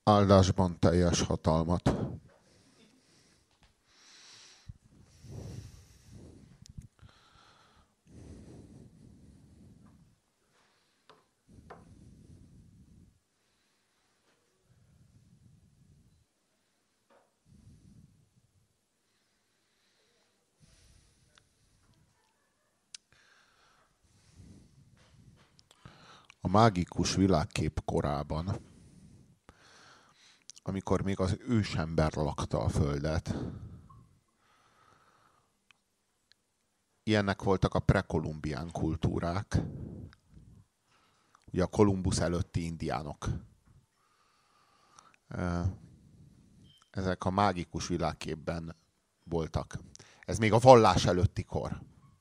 Áldásban teljes hatalmat. A mágikus világkép korában, amikor még az ősember lakta a Földet, ilyenek voltak a prekolumbián kultúrák, ugye a Kolumbusz előtti indiánok. Ezek a mágikus világképben voltak. Ez még a vallás előtti kor.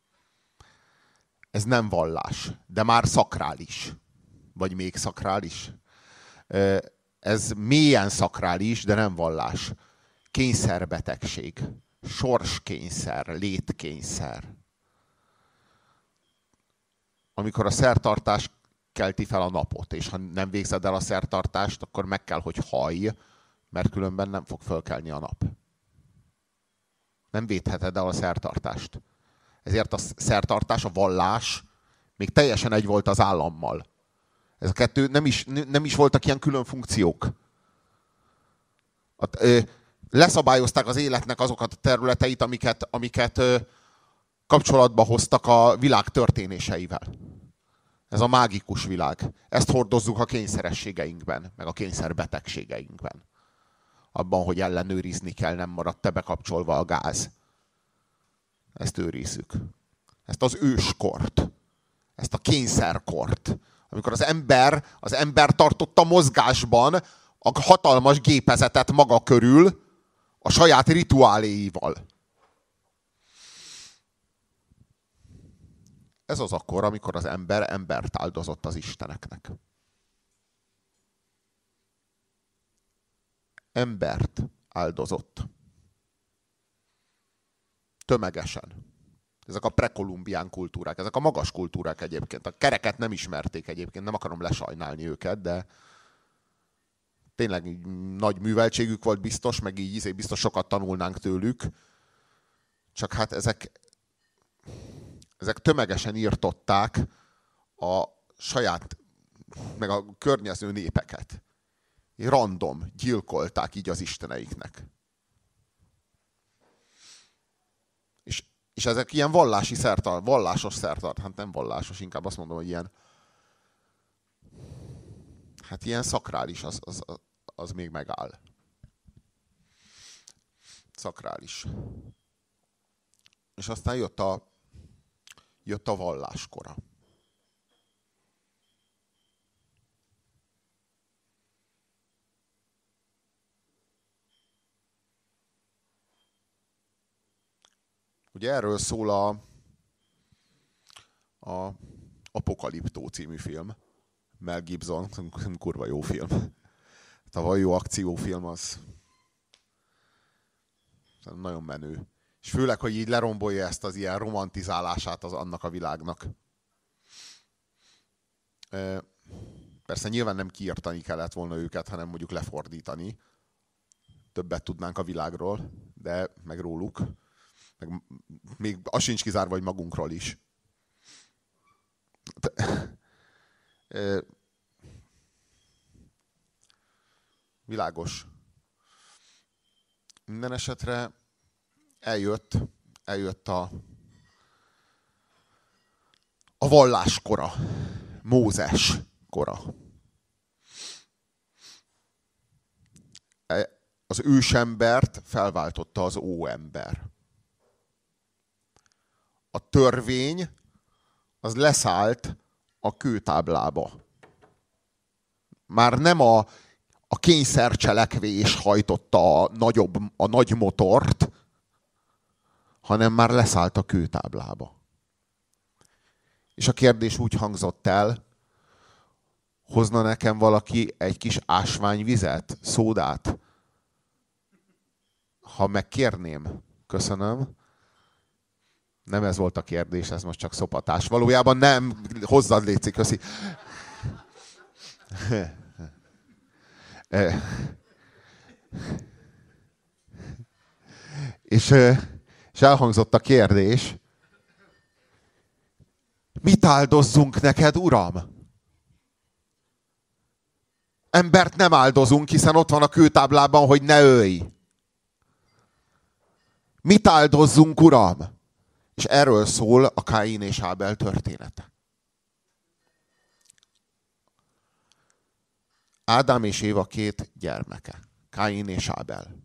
Ez nem vallás, de már szakrális. Vagy még szakrális. Ez mélyen szakrális, de nem vallás. Kényszerbetegség. Sorskényszer, létkényszer. Amikor a szertartás kelti fel a napot, és ha nem végzed el a szertartást, akkor meg kell, hogy hallj, mert különben nem fog fölkelni a nap. Nem védheted el a szertartást. Ezért a szertartás, a vallás még teljesen egy volt az állammal. Ez a kettő nem is voltak ilyen külön funkciók. Leszabályozták az életnek azokat a területeit, amiket kapcsolatba hoztak a világ történéseivel. Ez a mágikus világ. Ezt hordozzuk a kényszerességeinkben, meg a kényszerbetegségeinkben. Abban, hogy ellenőrizni kell, nem maradt-e bekapcsolva a gáz. Ezt őrizzük. Ezt az őskort. Ezt a kényszerkort. Amikor az ember tartotta mozgásban a hatalmas gépezetet maga körül a saját rituáléival. Ez az akkor, amikor az ember embert áldozott az isteneknek. Embert áldozott. Tömegesen. Ezek a prekolumbián kultúrák, ezek a magas kultúrák egyébként. A kereket nem ismerték egyébként, nem akarom lesajnálni őket, de tényleg nagy műveltségük volt biztos, meg így biztos sokat tanulnánk tőlük. Csak hát ezek tömegesen írtották a saját, meg a környező népeket. Random, gyilkolták így az isteneiknek. És ezek ilyen vallási vallásos szertart, hát nem vallásos, inkább azt mondom, hogy ilyen, hát ilyen szakrális, az még megáll. Szakrális. És aztán jött a valláskora. Ugye erről szól a Apokaliptó című film. Mel Gibson, kurva jó film. A jó akciófilm az nagyon menő. És főleg, hogy így lerombolja ezt az ilyen romantizálását annak a világnak. Persze nyilván nem kiirtani kellett volna őket, hanem mondjuk lefordítani. Többet tudnánk a világról, de meg róluk. Meg még az sincs kizárva, vagy magunkról is. Világos. Minden esetre eljött a valláskora. Mózes kora. Az ősembert felváltotta az óember. A törvény az leszállt a kőtáblába. Már nem a kényszercselekvés hajtotta a nagy motort, hanem már leszállt a kőtáblába. És a kérdés úgy hangzott el, hozna nekem valaki egy kis ásványvizet, szódát? Ha megkérném, köszönöm. Nem ez volt a kérdés, ez most csak szopatás. Valójában nem, hozzad létszik, köszi. És elhangzott a kérdés, mit áldozzunk neked, Uram? Embert nem áldozunk, hiszen ott van a kőtáblában, hogy ne ölj. Mit áldozzunk, Uram? És erről szól a Káin és Ábel története. Ádám és Éva két gyermeke. Káin és Ábel.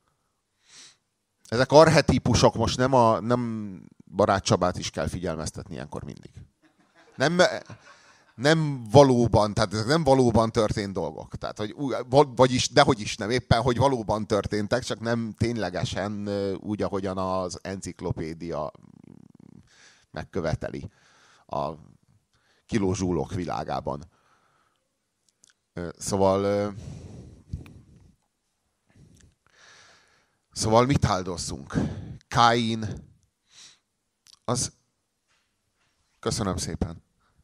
Ezek archetípusok, most nem Barát Csabát is kell figyelmeztetni ilyenkor mindig. Nem valóban, tehát ezek nem valóban történt dolgok. Tehát, vagyis, dehogy is nem, éppen, hogy valóban történtek, csak nem ténylegesen úgy, ahogyan az enciklopédia megköveteli a kilózsúlok világában. Szóval mit áldozzunk? Káin, az... Köszönöm szépen.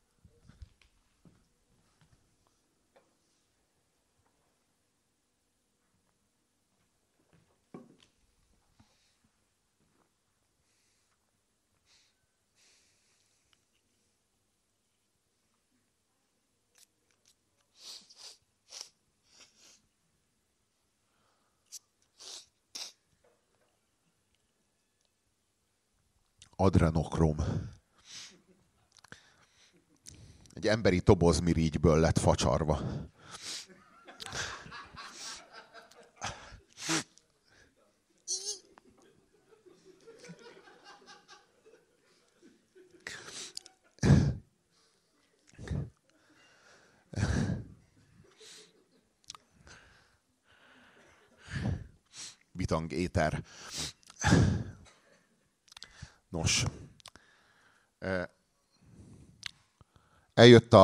Adrenokrom. Egy emberi tobozmirigyből lett facsarva. Bitang éter. Nos, eljött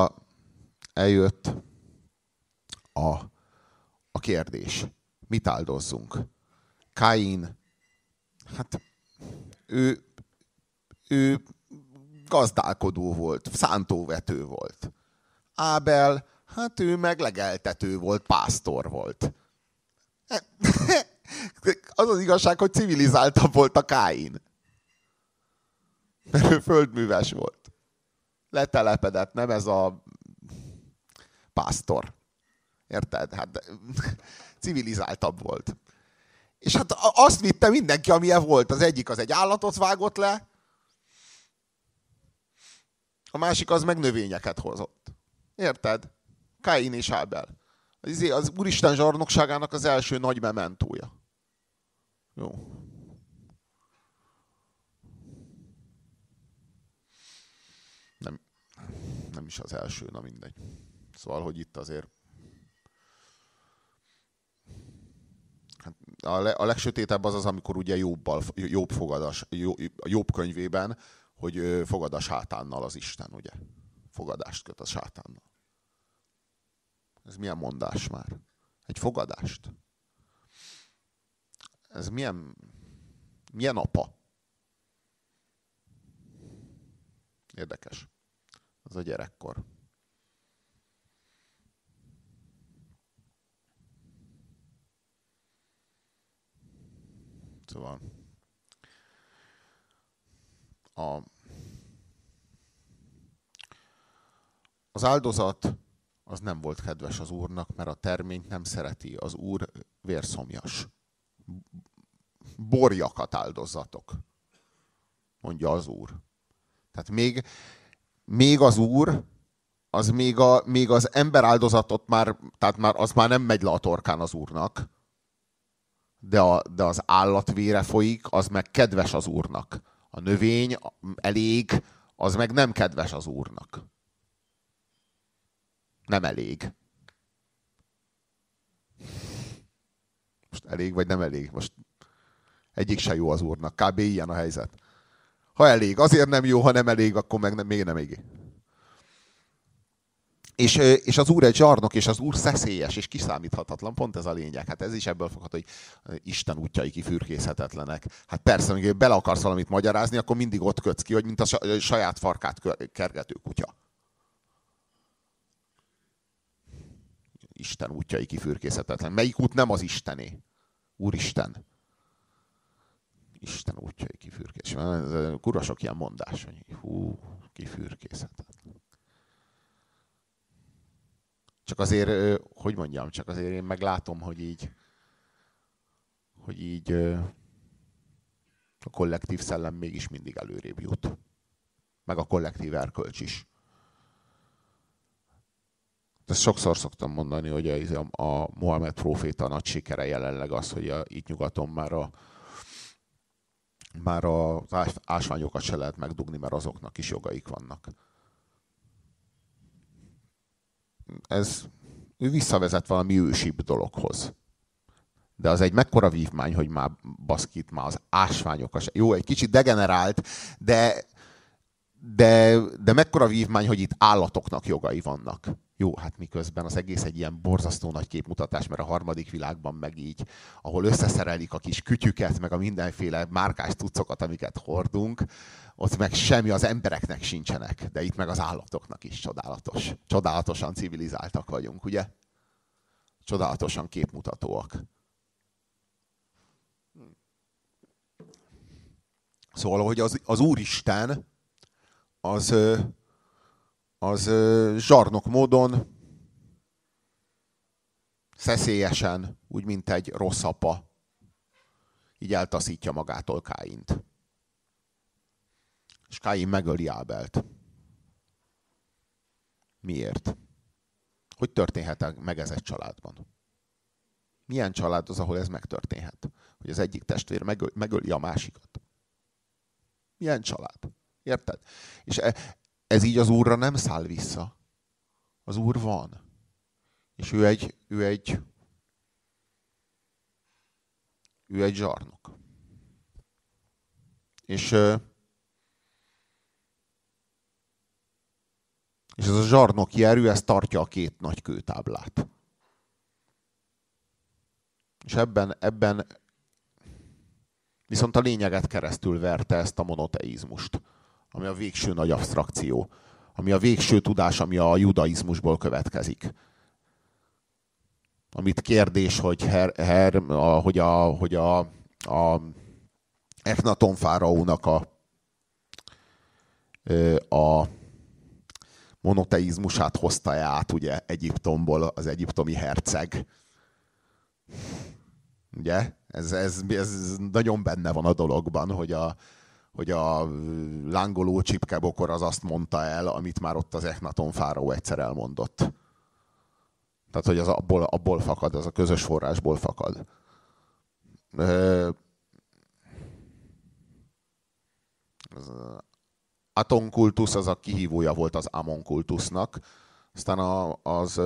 a kérdés. Mit áldozzunk? Káin, hát ő gazdálkodó volt, szántóvető volt. Ábel, hát ő meg legeltető volt, pásztor volt. Az az igazság, hogy civilizáltabb volt a Káin. Mert ő földműves volt. Letelepedett, nem ez a pásztor. Érted? Hát civilizáltabb volt. És hát azt vitte mindenki, amilyen volt. Az egyik az egy állatot vágott le, a másik az meg növényeket hozott. Érted? Káin és Ábel. Az Úristen zsarnokságának az első nagy mementója. Jó. Nem is az első, na mindegy. Szóval, hogy itt azért... Hát a legsötétebb az, amikor ugye Jobb könyvében, hogy fogad a sátánnal az Isten, ugye? Fogadást köt a sátánnal. Ez milyen mondás már? Egy fogadást? Ez milyen apa? Érdekes. Az a gyerekkor. Szóval az áldozat az nem volt kedves az Úrnak, mert a terményt nem szereti. Az Úr vérszomjas. Borjakat áldozzatok, mondja az Úr. Tehát még az Úr, az még az ember áldozatot tehát az már nem megy le a torkán az Úrnak, de az állat vére folyik, az meg kedves az Úrnak. A növény elég, az meg nem kedves az Úrnak. Nem elég. Most elég vagy nem elég? Most egyik se jó az Úrnak. Kb. Ilyen a helyzet. Ha elég, azért nem jó, ha nem elég, akkor meg még nem elég. És az Úr egy zsarnok, és az Úr szeszélyes, és kiszámíthatatlan. Pont ez a lényeg. Hát ez is ebből fogható, hogy Isten útjai kifürkészhetetlenek. Hát persze, amikor bele akarsz valamit magyarázni, akkor mindig ott kötsz ki, hogy mint a saját farkát kergető kutya. Isten útjai kifürkészhetetlen. Melyik út nem az Istené? Úristen. Isten útjai kifürkészhetetlen. Kurva sok ilyen mondás, hogy kifürkészhetetlen. Csak azért, hogy mondjam, csak azért én meglátom, hogy így a kollektív szellem mégis mindig előrébb jut. Meg a kollektív erkölcs is. Ezt sokszor szoktam mondani, hogy a Mohamed próféta nagy sikere jelenleg az, hogy itt nyugaton már az ásványokat se lehet megdugni, mert azoknak is jogaik vannak. Ő visszavezet valami ősibb dologhoz. De az egy mekkora vívmány, hogy már baszkit, már az ásványokat. Jó, egy kicsit degenerált, de mekkora vívmány, hogy itt állatoknak jogai vannak. Jó, hát miközben az egész egy ilyen borzasztó nagy képmutatás, mert a harmadik világban meg így, ahol összeszerelik a kis kütyüket, meg a mindenféle márkás cuccokat, amiket hordunk, ott meg semmi az embereknek sincsenek, de itt meg az állatoknak is csodálatos. Csodálatosan civilizáltak vagyunk, ugye? Csodálatosan képmutatóak. Szóval, hogy az Úristen az zsarnok módon, szeszélyesen, úgy mint egy rossz apa, így eltaszítja magától Káint. És Káin megöli Ábelt. Miért? Hogy történhet meg ez egy családban? Milyen család az, ahol ez megtörténhet? Hogy az egyik testvér megöli a másikat. Milyen család? Érted? És ez így az Úrra nem száll vissza. Az Úr van. És ő egy zsarnok. És ez a zsarnoki erő, ez tartja a két nagy kőtáblát. És ebben viszont a lényeget keresztül verte ezt a monoteizmust, ami a végső nagy absztrakció, ami a végső tudás, ami a judaizmusból következik. Amit kérdés, hogy a Echnaton fáraónak a monoteizmusát hozta át, ugye, Egyiptomból az egyiptomi herceg. Ugye? Ez nagyon benne van a dologban, hogy a lángoló csipkebokor az azt mondta el, amit már ott az Echnaton fáraó egyszer elmondott. Tehát, hogy az abból fakad, az a közös forrásból fakad. Az Aton kultusz az a kihívója volt az Amon kultusznak. Aztán az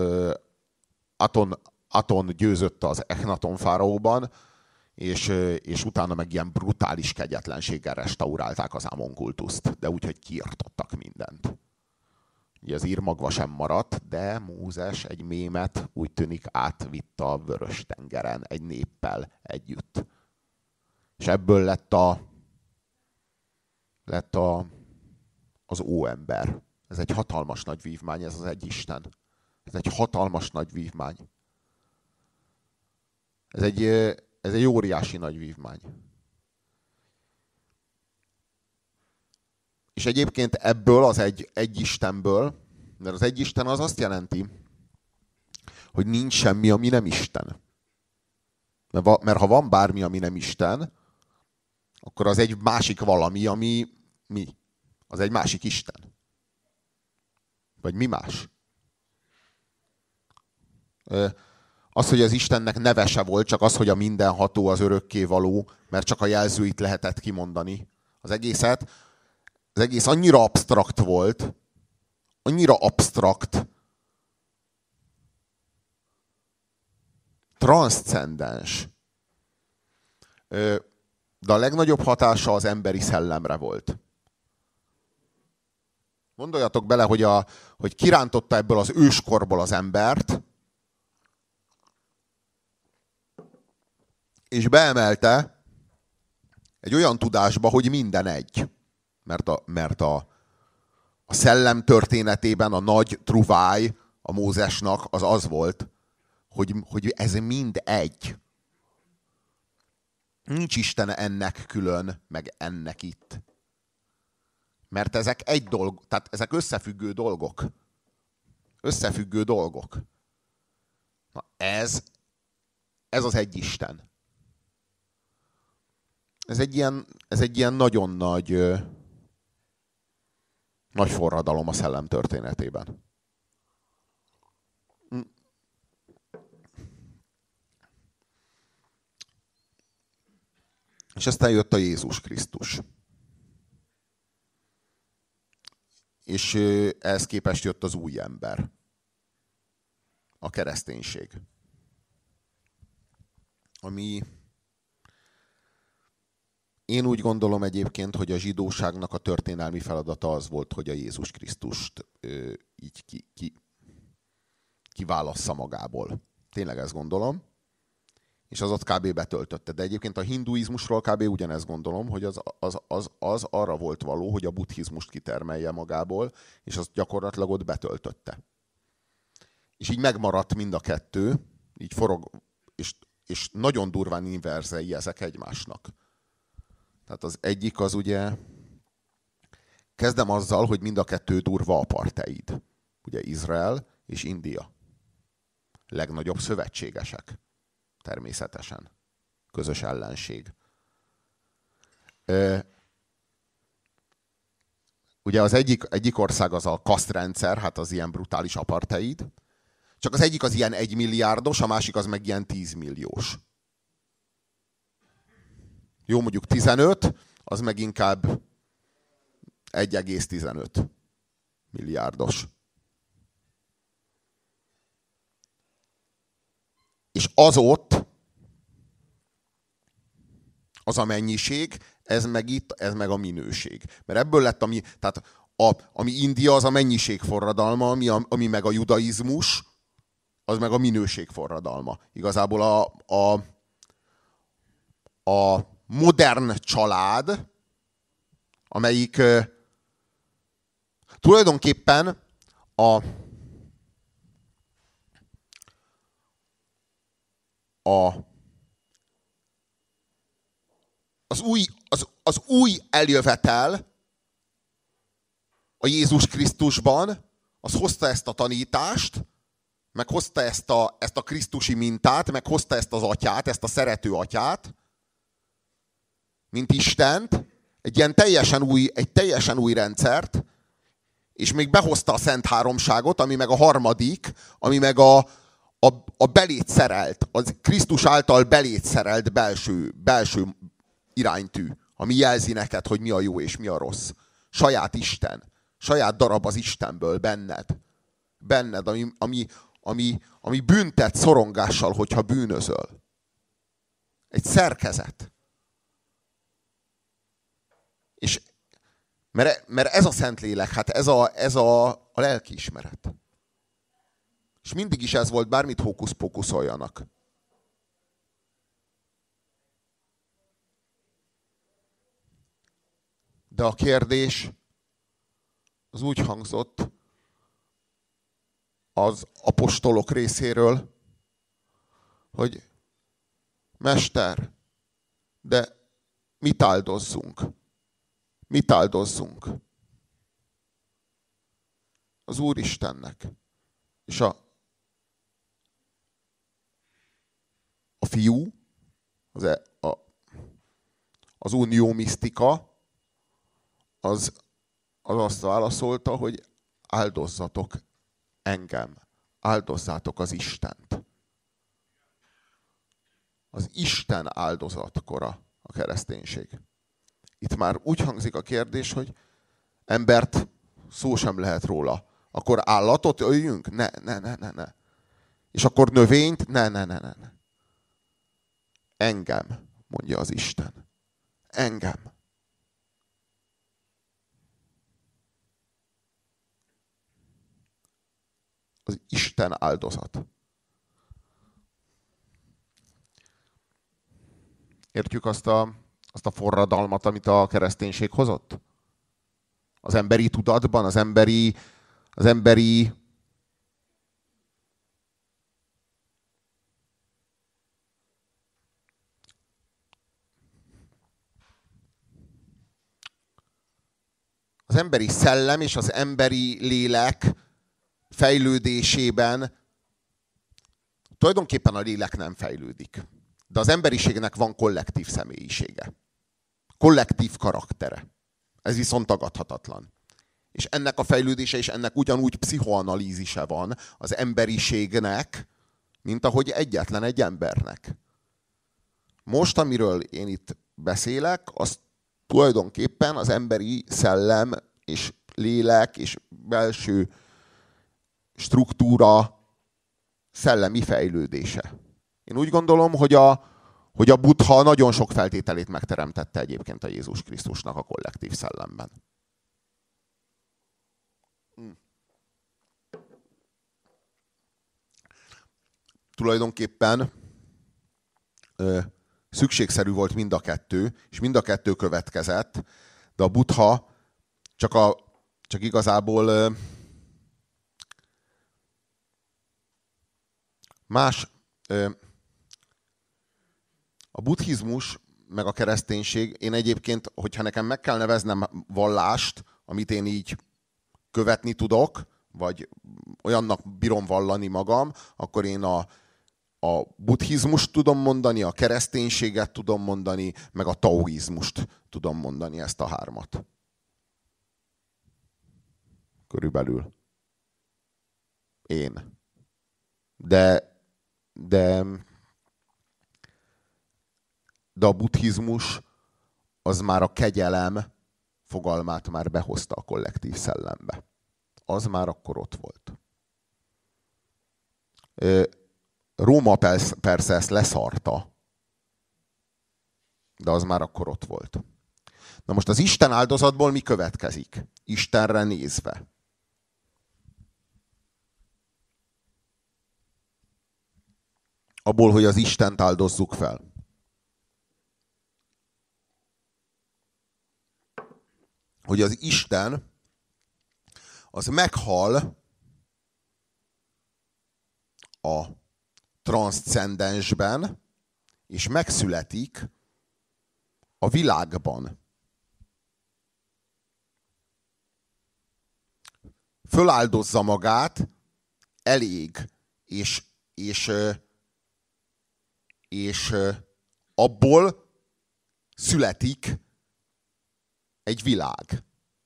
Aton győzött az Echnaton fáraóban, és utána meg ilyen brutális kegyetlenséggel restaurálták az Amon kultuszt, de úgy, hogy kiirtottak mindent. Ugye az ír magva sem maradt, de Mózes egy mémet úgy tűnik átvitt a Vörös-tengeren egy néppel együtt. És ebből lett az óember. Ez egy hatalmas nagy vívmány, ez az egyisten. Ez egy hatalmas nagy vívmány. Ez egy óriási nagy vívmány. És egyébként ebből az egy Istenből, mert az egy Isten az azt jelenti, hogy nincs semmi, ami nem Isten. Mert ha van bármi, ami nem Isten, akkor az egy másik valami, ami mi? Az egy másik Isten. Vagy mi más? Az, hogy az Istennek neve se volt, csak az, hogy a mindenható, az örökkévaló, mert csak a jelzőit lehetett kimondani. Az egész annyira absztrakt volt, annyira absztrakt, transzcendens. De a legnagyobb hatása az emberi szellemre volt. Gondoljatok bele, hogy kirántotta ebből az őskorból az embert, és beemelte egy olyan tudásba, hogy minden egy. Mert a szellem történetében a nagy truváj a Mózesnak az volt, hogy ez mind egy. Nincs Isten ennek külön, meg ennek itt. Mert ezek egy dolog, tehát ezek összefüggő dolgok. Összefüggő dolgok. Na ez az egy Isten. Ez egy ilyen nagyon nagy forradalom a szellem történetében. És aztán jött a Jézus Krisztus. És ehhez képest jött az új ember. A kereszténység. Ami én úgy gondolom egyébként, hogy a zsidóságnak a történelmi feladata az volt, hogy a Jézus Krisztust így kiválassza magából. Tényleg ezt gondolom. És az ott kb. Betöltötte. De egyébként a hinduizmusról kb. Ugyanezt gondolom, hogy az arra volt való, hogy a buddhizmust kitermelje magából, és azt gyakorlatilag ott betöltötte. És így megmaradt mind a kettő, így forog, és nagyon durván inverzei ezek egymásnak. Tehát az egyik az ugye, kezdem azzal, hogy mind a kettő durva apartheid. Ugye Izrael és India. Legnagyobb szövetségesek. Természetesen. Közös ellenség. Ugye az egyik ország az a kasztrendszer, hát az ilyen brutális apartheid. Csak az egyik az ilyen 1 milliárdos, a másik az meg ilyen 10 milliós. Jó, mondjuk 15, az meg inkább 1,15 milliárdos. És az ott, az a mennyiség, ez meg itt, ez meg a minőség. Mert ebből lett, ami India, az a mennyiség forradalma, ami meg a judaizmus, az meg a minőség forradalma. Igazából a modern család, amelyik tulajdonképpen az új eljövetel a Jézus Krisztusban, az hozta ezt a tanítást, meg hozta ezt a krisztusi mintát, meg hozta ezt az atyát, ezt a szerető atyát, mint Istent, egy teljesen új rendszert, és még behozta a Szent Háromságot, ami meg a harmadik, ami meg a belét szerelt, az Krisztus által belét szerelt belső iránytű, ami jelzi neked, hogy mi a jó és mi a rossz. Saját Isten. Saját darab az Istenből benned. Benned, ami büntet szorongással, hogyha bűnözöl. Egy szerkezet. És mert ez a Szentlélek, hát ez a lelkiismeret. És mindig is ez volt, bármit hókusz-pókuszoljanak. De a kérdés az úgy hangzott az apostolok részéről, hogy Mester, de mit áldozzunk? Mit áldozzunk? Az Úristennek. És a fiú, az unió misztika, az azt válaszolta, hogy áldozzatok engem. Áldozzátok az Istent. Az Isten áldozatkora a kereszténység. Itt már úgy hangzik a kérdés, hogy embert szó sem lehet róla. Akkor állatot öljünk? Ne. És akkor növényt? Ne. Engem, mondja az Isten. Engem. Az Isten áldozat. Értjük azt a forradalmat, amit a kereszténység hozott? Az emberi tudatban, az emberi emberi szellem és az emberi lélek fejlődésében tulajdonképpen a lélek nem fejlődik. De az emberiségnek van kollektív személyisége. Kollektív karaktere. Ez viszont tagadhatatlan. És ennek a fejlődése és ennek ugyanúgy pszichoanalízise van az emberiségnek, mint ahogy egyetlen egy embernek. Most, amiről én itt beszélek, az tulajdonképpen az emberi szellem és lélek és belső struktúra szellemi fejlődése. Én úgy gondolom, hogy a Buddha nagyon sok feltételét megteremtette egyébként a Jézus Krisztusnak a kollektív szellemben. Tulajdonképpen szükségszerű volt mind a kettő, és mind a kettő következett, de a Buddha csak igazából más. A buddhizmus meg a kereszténység, én egyébként, hogyha nekem meg kell neveznem vallást, amit én így követni tudok, vagy olyannak bírom vallani magam, akkor én a buddhizmust tudom mondani, a kereszténységet tudom mondani, meg a taoizmust tudom mondani, ezt a hármat. Körülbelül. Én. De a buddhizmus az már a kegyelem fogalmát már behozta a kollektív szellembe. Az már akkor ott volt. Róma persze ezt leszarta, de az már akkor ott volt. Na most az Isten áldozatból mi következik? Istenre nézve. Abból, hogy az Istent áldozzuk fel. Hogy az Isten az meghal a transzcendensben, és megszületik a világban. Föláldozza magát, elég, és abból születik egy világ.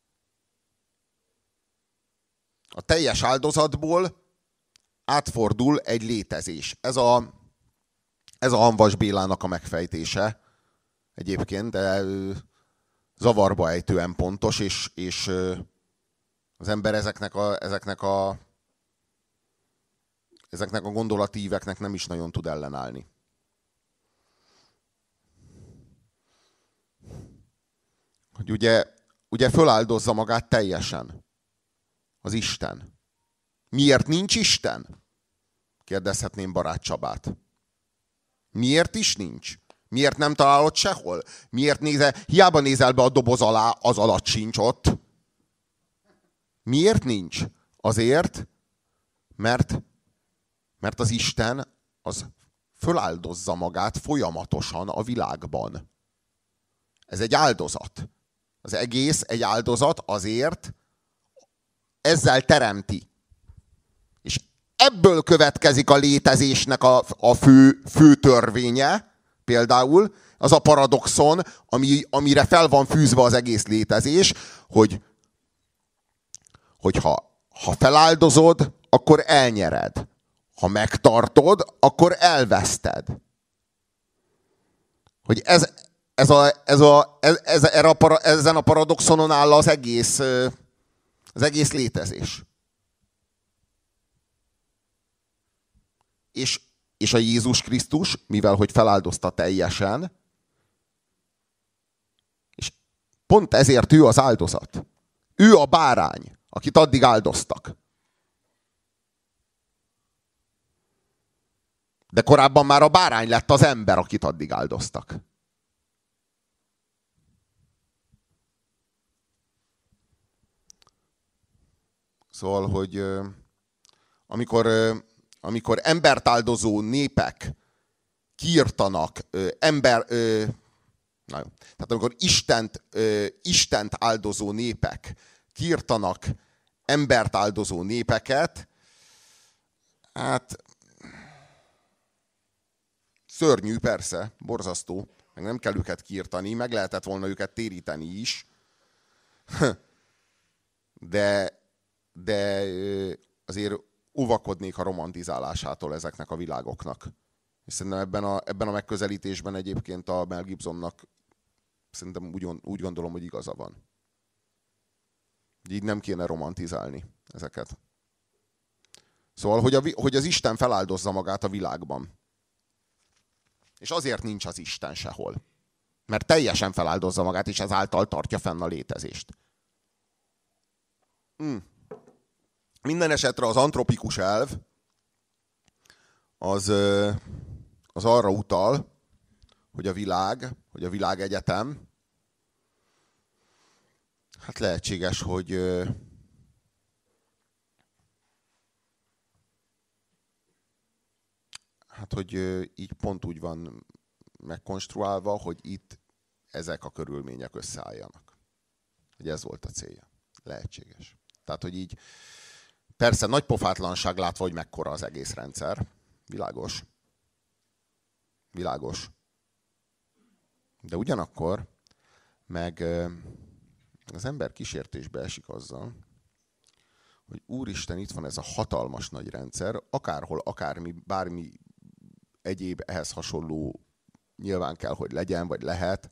A teljes áldozatból átfordul egy létezés. Ez a Hamvas Bélának a megfejtése egyébként, de zavarba ejtően pontos, és az ember ezeknek a gondolatíveknek nem is nagyon tud ellenállni. Hogy ugye föláldozza magát teljesen az Isten. Miért nincs Isten? Kérdezhetném Barát Csabát. Miért is nincs? Miért nem találod sehol? Hiába nézel be a doboz alá, az alatt sincs ott. Miért nincs? Azért, mert az Isten az föláldozza magát folyamatosan a világban. Ez egy áldozat. Az egész egy áldozat azért, ezzel teremti. És ebből következik a létezésnek a fő törvénye, például az a paradoxon, amire fel van fűzve az egész létezés, hogy ha feláldozod, akkor elnyered. Ha megtartod, akkor elveszted. Hogy ezen a paradoxonon áll az egész létezés. És a Jézus Krisztus, mivel hogy feláldozta teljesen, és pont ezért ő az áldozat. Ő a bárány, akit addig áldoztak. De korábban már a bárány lett az ember, akit addig áldoztak. Szóval, hogy amikor embert áldozó népek kiirtanak, tehát amikor Istent áldozó népek kiirtanak embert áldozó népeket, hát szörnyű, persze, borzasztó, meg nem kell őket kiirtani, meg lehetett volna őket téríteni is, de azért óvakodnék a romantizálásától ezeknek a világoknak. És szerintem ebben a megközelítésben egyébként a Mel Gibsonnak szerintem úgy gondolom, hogy igaza van. Így nem kéne romantizálni ezeket. Szóval, hogy az Isten feláldozza magát a világban. És azért nincs az Isten sehol. Mert teljesen feláldozza magát, és ezáltal tartja fenn a létezést. Minden esetre az antropikus elv az arra utal, hogy a világ egyetem, hát lehetséges, hogy így pont úgy van megkonstruálva, hogy itt ezek a körülmények összeálljanak. Hogy ez volt a célja. Lehetséges. Tehát, hogy így persze nagy pofátlanság látva, hogy mekkora az egész rendszer. Világos. Világos. De ugyanakkor meg az ember kísértésbe esik azzal, hogy úristen, itt van ez a hatalmas nagy rendszer, akárhol, bármi egyéb ehhez hasonló nyilván kell, hogy legyen, vagy lehet,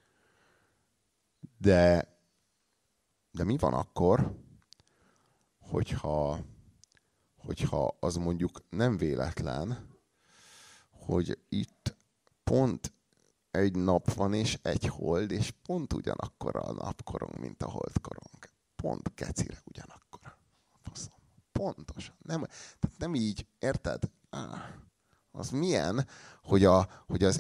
de mi van akkor, hogyha az mondjuk nem véletlen, hogy itt pont egy nap van és egy hold, és pont ugyanakkor a napkorong, mint a holdkorong. Pont kecire ugyanakkor. Pontosan. Nem így, érted? Az milyen, hogy az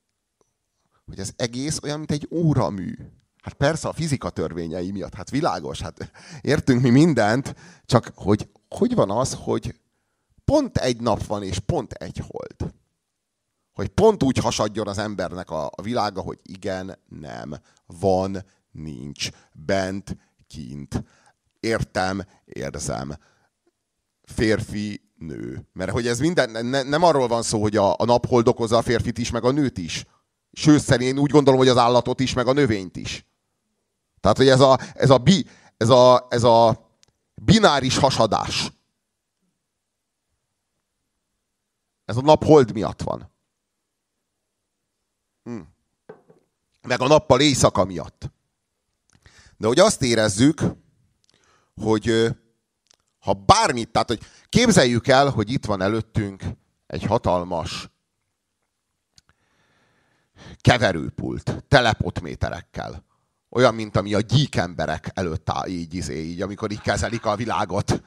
egész olyan, mint egy óramű. Hát persze a fizika törvényei miatt, hát világos, hát értünk mi mindent, csak hogy van az, hogy pont egy nap van és pont egy hold. Hogy pont úgy hasadjon az embernek a világa, hogy igen, nem, van, nincs, bent, kint, értem, érzem, férfi, nő. Mert hogy ez minden, nem arról van szó, hogy a naphold okozza a férfit is, meg a nőt is. Sőt, szerint úgy gondolom, hogy az állatot is, meg a növényt is. Tehát, hogy ez a bináris hasadás. Ez a naphold miatt van. Meg a nappal éjszaka miatt. De hogy azt érezzük, hogy ha bármit, tehát hogy képzeljük el, hogy itt van előttünk egy hatalmas keverőpult, telepotméterekkel. Olyan, mint ami a gyík emberek előtt áll, így, amikor így kezelik a világot.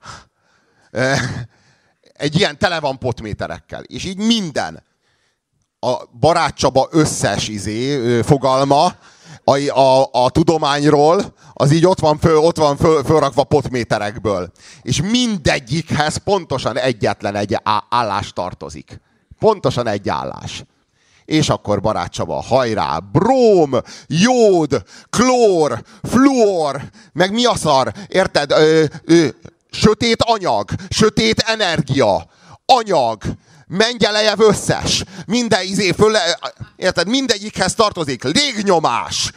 Egy ilyen tele van potméterekkel. És így minden. A Barát Csaba összes fogalma a tudományról, az így ott van fölrakva potméterekből. És mindegyikhez pontosan egyetlen egy állás tartozik. Pontosan egy állás. És akkor Barát Csaba, hajrá, bróm, jód, klór, fluor, meg mi a szar, érted? Sötét anyag, sötét energia, anyag, Mengyelejev összes, minden érted, mindegyikhez tartozik, légnyomás,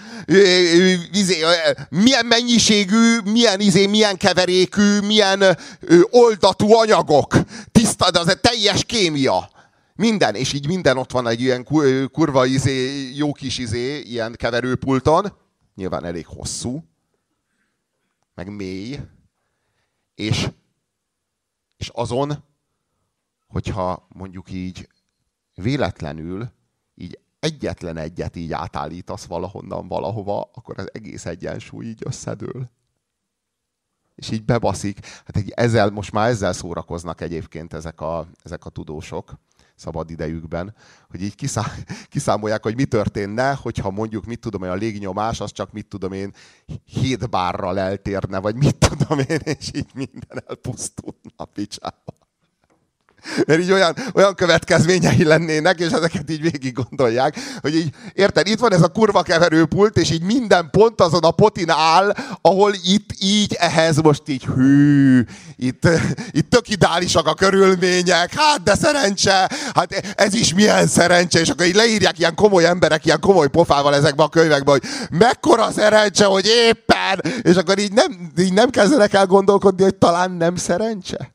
milyen mennyiségű, milyen keverékű, milyen oldatú anyagok, tiszta, de az egy teljes kémia. Minden, és így minden ott van egy ilyen kurva jó kis ilyen keverőpulton, nyilván elég hosszú, meg mély, és azon, hogyha mondjuk így véletlenül így egyetlen egyet így átállítasz valahonnan valahova, akkor az egész egyensúly így összedől. És így bebaszik. Hát most már ezzel szórakoznak egyébként ezek a tudósok szabad idejükben, hogy így kiszámolják, hogy mi történne, hogyha mondjuk, mit tudom én, a légnyomás, az csak, mit tudom én, 7 bárral eltérne, vagy mit tudom én, és így minden elpusztulna a picsába. Mert így olyan következményei lennének, és ezeket így végig gondolják, hogy így, érted, itt van ez a kurva keverőpult, és így minden pont azon a potin áll, ahol itt így ehhez most így itt tök ideálisak a körülmények, hát de szerencse, hát ez is milyen szerencse, és akkor így leírják ilyen komoly emberek, ilyen komoly pofával ezekbe a könyvekbe, hogy mekkora szerencse, hogy éppen, és akkor így nem kezdenek el gondolkodni, hogy talán nem szerencse.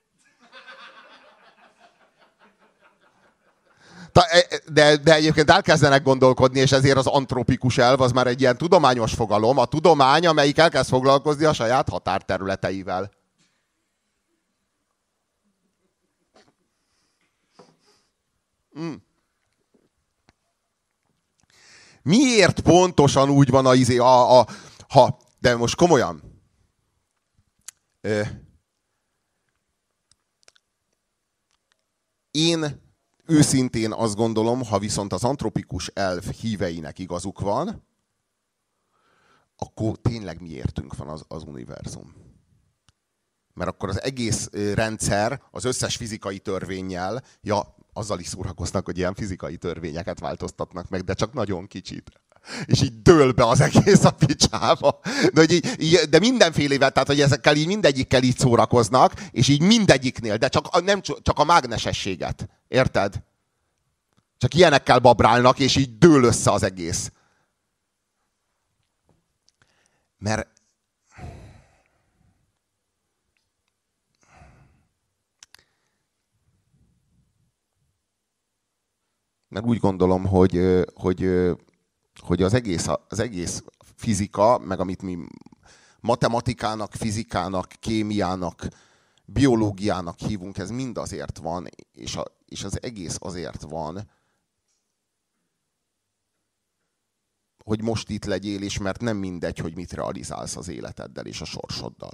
De egyébként elkezdenek gondolkodni, és ezért az antropikus elv az már egy ilyen tudományos fogalom, a tudomány, amelyik elkezd foglalkozni a saját határterületeivel. Miért pontosan úgy van de most komolyan. Én őszintén azt gondolom, ha viszont az antropikus elv híveinek igazuk van, akkor tényleg miértünk van az univerzum. Mert akkor az egész rendszer az összes fizikai törvénnyel, azzal is szórakoznak, hogy ilyen fizikai törvényeket változtatnak meg, de csak nagyon kicsit. És így dől be az egész a picsába. De mindenfélevel, tehát hogy ezekkel így mindegyikkel így szórakoznak, és így mindegyiknél, de csak a mágnesességet. Érted? Csak ilyenekkel babrálnak, és így dől össze az egész. Mert úgy gondolom, hogy az egész fizika, meg amit mi matematikának, fizikának, kémiának, biológiának hívunk, ez mind azért van, és az egész azért van, hogy most itt legyél, és mert nem mindegy, hogy mit realizálsz az életeddel és a sorsoddal.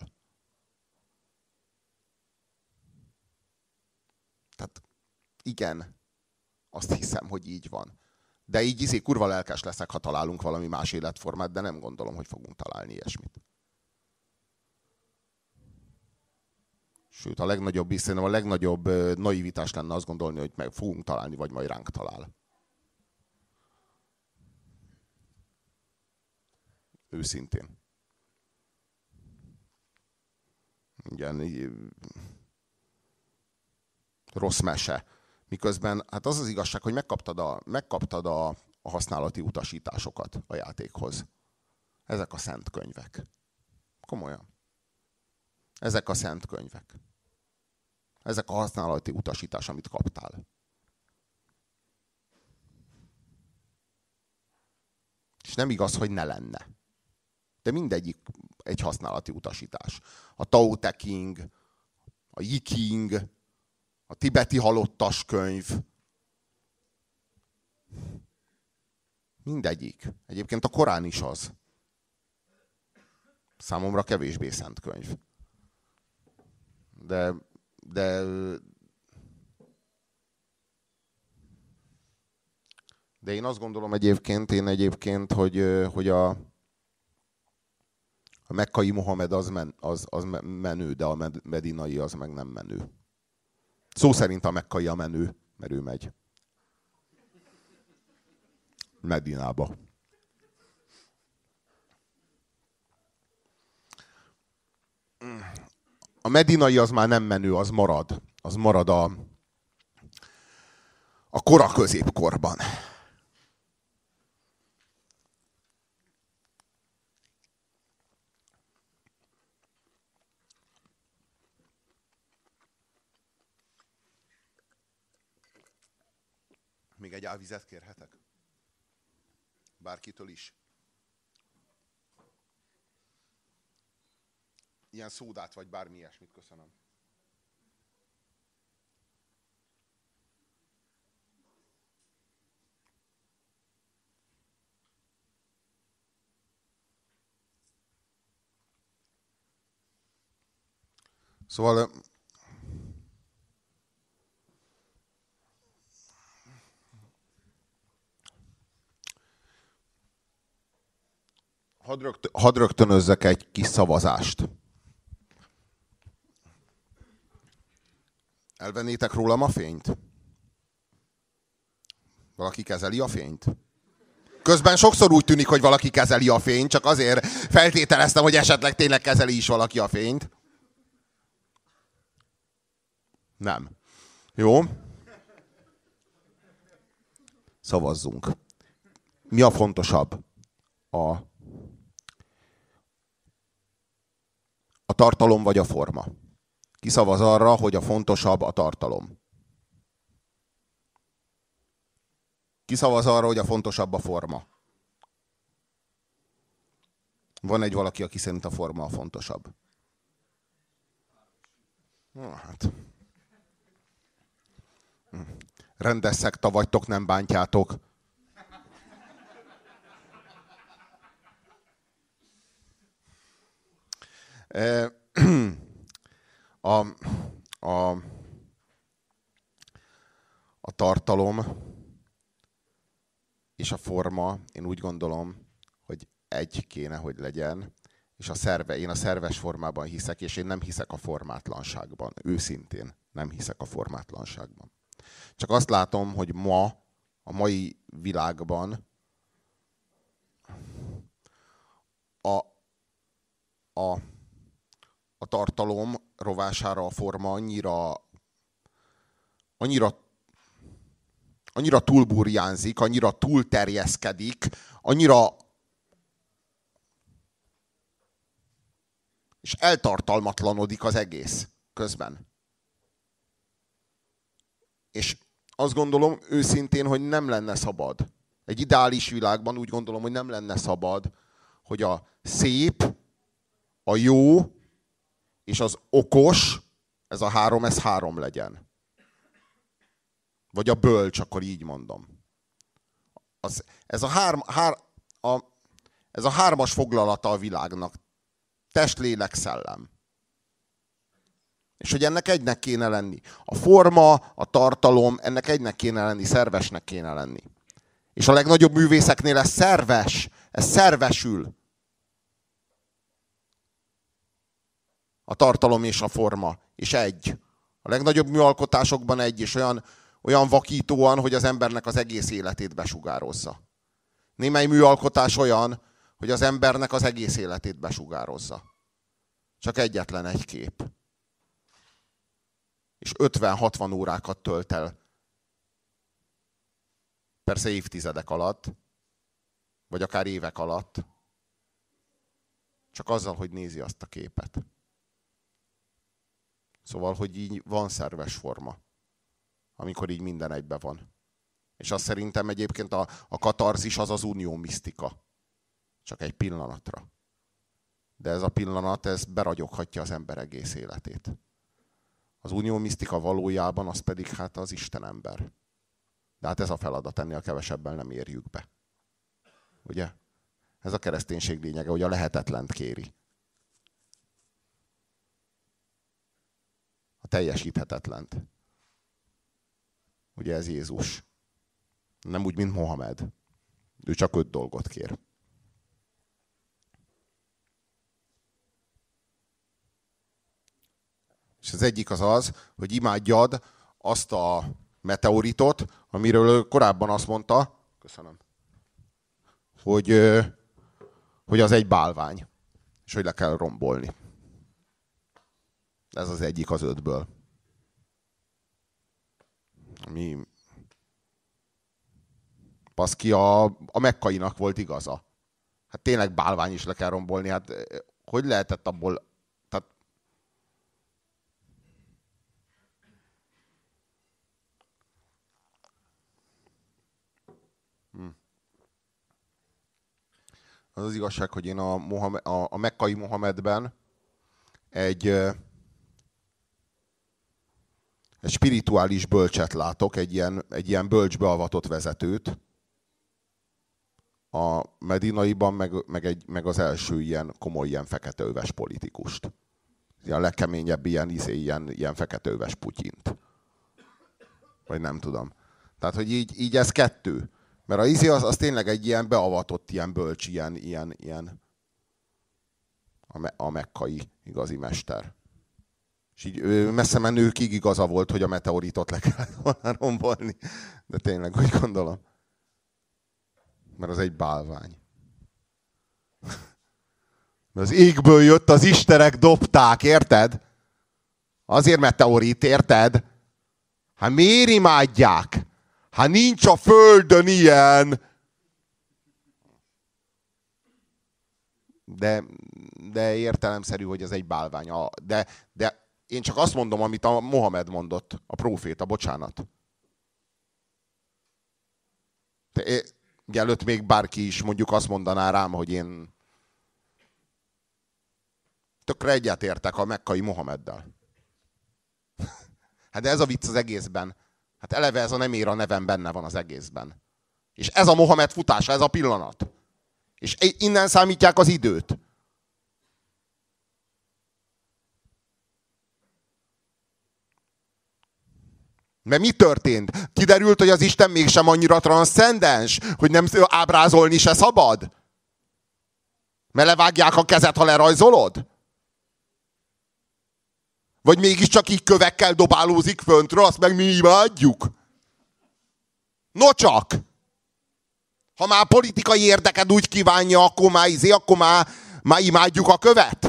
Tehát igen, azt hiszem, hogy így van. De így kurva lelkes leszek, ha találunk valami más életformát, de nem gondolom, hogy fogunk találni ilyesmit. Sőt, a legnagyobb naivitás lenne azt gondolni, hogy meg fogunk találni, vagy majd ránk talál. Őszintén. Igen, rossz mese. Miközben, hát az az igazság, hogy megkaptad a használati utasításokat a játékhoz. Ezek a szent könyvek. Komolyan. Ezek a szent könyvek. Ezek a használati utasítás, amit kaptál. És nem igaz, hogy ne lenne. De mindegyik egy használati utasítás. A Tao Te Ching, a I Ching, a tibeti halottas könyv. Mindegyik. Egyébként a Korán is az. Számomra kevésbé szent könyv. De én azt gondolom egyébként, hogy a mekkai Mohamed az menő, de a medinai az meg nem menő. Szó szerint a mekkai a menő, mert ő megy Medinába. A medinai az már nem menő, az marad. Az marad a kora középkorban. Még egy ávizet kérhetek? Bárkitől is. Ilyen szódát, vagy bármi ilyesmit, köszönöm. Szóval hadd rögtönözzek egy kis szavazást. Elvennétek rólam a fényt? Valaki kezeli a fényt? Közben sokszor úgy tűnik, hogy valaki kezeli a fényt, csak azért feltételeztem, hogy esetleg tényleg kezeli is valaki a fényt. Nem. Jó. Szavazzunk. Mi a fontosabb? A tartalom vagy a forma? Ki szavaz arra, hogy a fontosabb a tartalom? Ki szavaz arra, hogy a fontosabb a forma? Van egy valaki, aki szerint a forma a fontosabb. Hát. Rendes szekta vagytok, nem bántjátok. A tartalom és a forma, én úgy gondolom, hogy egy kéne, hogy legyen, és én a szerves formában hiszek, és én nem hiszek a formátlanságban. Őszintén nem hiszek a formátlanságban. Csak azt látom, hogy ma, a mai világban a tartalom rovására a forma annyira túlburjánzik, annyira túlterjeszkedik, annyira és eltartalmatlanodik az egész közben. És azt gondolom őszintén, hogy nem lenne szabad. Egy ideális világban úgy gondolom, hogy nem lenne szabad, hogy a szép, a jó és az okos, ez három legyen. Vagy a bölcs, akkor így mondom. Ez a hármas foglalata a világnak. Test, lélek, szellem. És hogy ennek egynek kéne lenni. A forma, a tartalom, ennek egynek kéne lenni, szervesnek kéne lenni. És a legnagyobb művészeknél ez szerves, ez szervesül. A tartalom és a forma. És egy. A legnagyobb műalkotásokban egy, és olyan vakítóan, hogy az embernek az egész életét besugározza. Némely műalkotás olyan, hogy az embernek az egész életét besugározza. Csak egyetlen egy kép. És 50-60 órákat tölt el. Persze évtizedek alatt, vagy akár évek alatt. Csak azzal, hogy nézi azt a képet. Szóval, hogy így van szerves forma. Amikor így minden egybe van. És azt szerintem egyébként a katarzis az unió misztika. Csak egy pillanatra. De ez a pillanat, ez beragyoghatja az ember egész életét. Az unió misztika valójában az pedig hát az Istenember. De hát ez a feladat, ennél kevesebben nem érjük be. Ugye? Ez a kereszténység lényege, hogy a lehetetlent kéri. A teljesíthetetlent. Ugye ez Jézus. Nem úgy, mint Mohamed. Ő csak 5 dolgot kér. És az egyik az, hogy imádjad azt a meteoritot, amiről korábban azt mondta, köszönöm, hogy az egy bálvány, és hogy le kell rombolni. Ez az egyik az 5-ből. Ami paszki a mekkainak volt igaza. Hát tényleg bálvány is le kell rombolni. Hát hogy lehetett abból... Tehát... Az az igazság, hogy én a mekkai Mohamedben egy spirituális bölcset látok, egy ilyen bölcsbeavatott vezetőt. A medinaiban meg az első ilyen komoly, ilyen feketeöves politikust. Ilyen legkeményebb ilyen feketeöves Putyint. Vagy nem tudom. Tehát, hogy így ez 2. Mert az tényleg egy ilyen beavatott, ilyen bölcs, ilyen a mekkai igazi mester. És így messze menőkig igaza volt, hogy a meteoritot le kellett volna rombolni. De tényleg úgy gondolom. Mert az egy bálvány. Az égből jött, az istenek dobták, érted? Azért meteorit, érted? Hát miért imádják? Hát nincs a Földön ilyen. De értelemszerű, hogy ez egy bálvány. De én csak azt mondom, amit a Mohamed mondott, a próféta, bocsánat. Mielőtt még bárki is mondjuk azt mondaná rám, hogy én tökre egyetértek a mekkai Mohameddel. Hát de ez a vicc az egészben. Hát eleve ez a nem ér a nevem benne van az egészben. És ez a Mohamed futása, ez a pillanat. És innen számítják az időt. Mert mi történt? Kiderült, hogy az Isten mégsem annyira transzcendens, hogy nem ábrázolni se szabad? Mert levágják a kezed, ha lerajzolod? Vagy mégiscsak így kövekkel dobálózik föntről, azt meg mi imádjuk? No csak! Ha már politikai érdeked úgy kívánja, akkor már imádjuk a követ?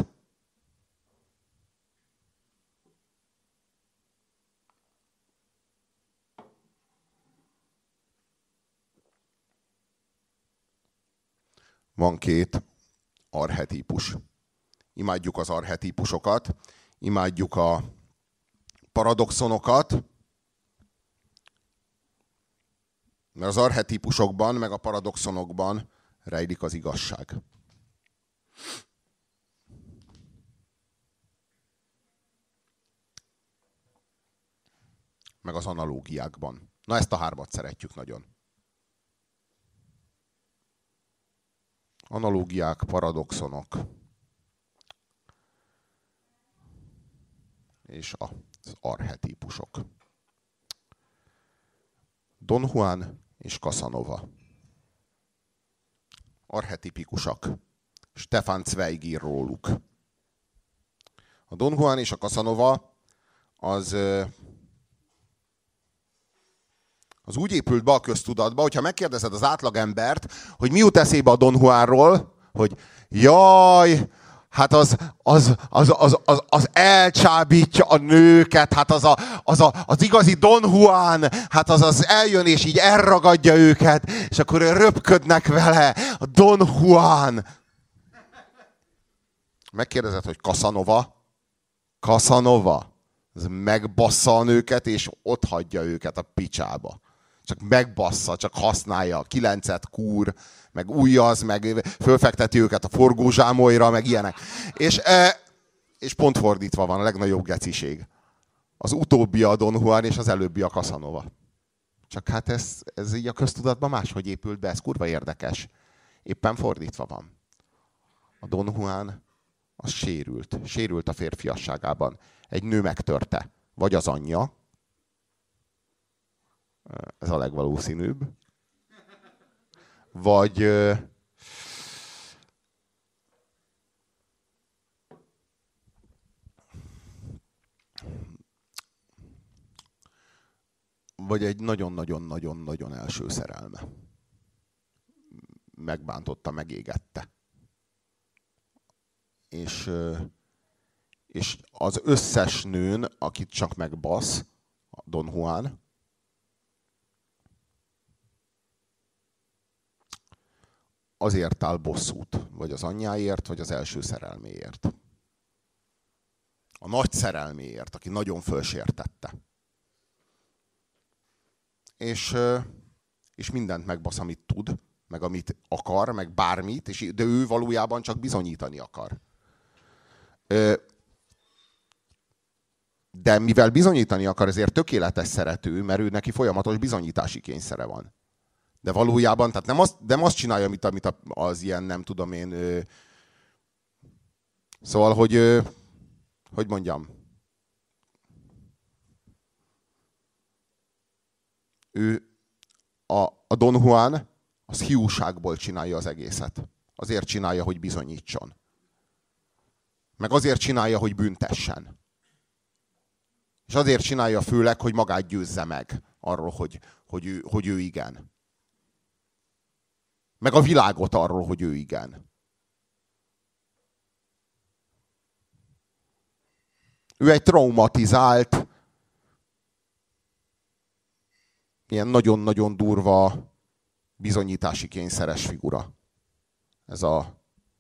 Van két archetípus. Imádjuk az archetípusokat, imádjuk a paradoxonokat, mert az archetípusokban, meg a paradoxonokban rejlik az igazság. Meg az analógiákban. Na, ezt a hármat szeretjük nagyon. Analógiák, paradoxonok és az archetípusok. Don Juan és Casanova. Archetipikusak. Stefan Zweig ír róluk. A Don Juan és a Casanova az úgy épült be a köztudatba, hogyha megkérdezed az átlagembert, hogy mi jut eszébe a Don Juanról, hogy jaj, hát az elcsábítja a nőket, hát az igazi Don Juan, hát az eljön és így elragadja őket, és akkor röpködnek vele, a Don Juan. Megkérdezed, hogy Casanova, ez megbassza a nőket, és ott hagyja őket a picsába. Csak megbassza, csak használja, 9-et kúr, meg ujjaz, meg fölfekteti őket a forgózsámolyra, meg ilyenek. És pont fordítva van a legnagyobb geciség. Az utóbbi a Don Juan, és az előbbi a Casanova. Csak hát ez így a köztudatban máshogy épült be, ez kurva érdekes. Éppen fordítva van. A Don Juan az sérült a férfiasságában. Egy nő megtörte. Vagy az anyja, ez a legvalószínűbb, vagy egy nagyon-nagyon-nagyon-nagyon első szerelme. Megbántotta, megégette. És az összes nőn, akit csak megbasz, a Don Juan, azért áll bosszút. Vagy az anyjáért, vagy az első szerelméért. A nagy szerelméért, aki nagyon fölsértette. És mindent megbasz, amit tud, meg amit akar, meg bármit, de ő valójában csak bizonyítani akar. De mivel bizonyítani akar, ezért tökéletes szerető, mert ő neki folyamatos bizonyítási kényszere van. De valójában, tehát nem azt csinálja, amit az ilyen, nem tudom én. Szóval, hogy mondjam, ő a Don Juan az hiúságból csinálja az egészet. Azért csinálja, hogy bizonyítson. Meg azért csinálja, hogy büntessen. És azért csinálja főleg, hogy magát győzze meg arról, hogy ő igen. Meg a világot arról, hogy ő igen. Ő egy traumatizált, ilyen nagyon-nagyon durva bizonyítási kényszeres figura. Ez a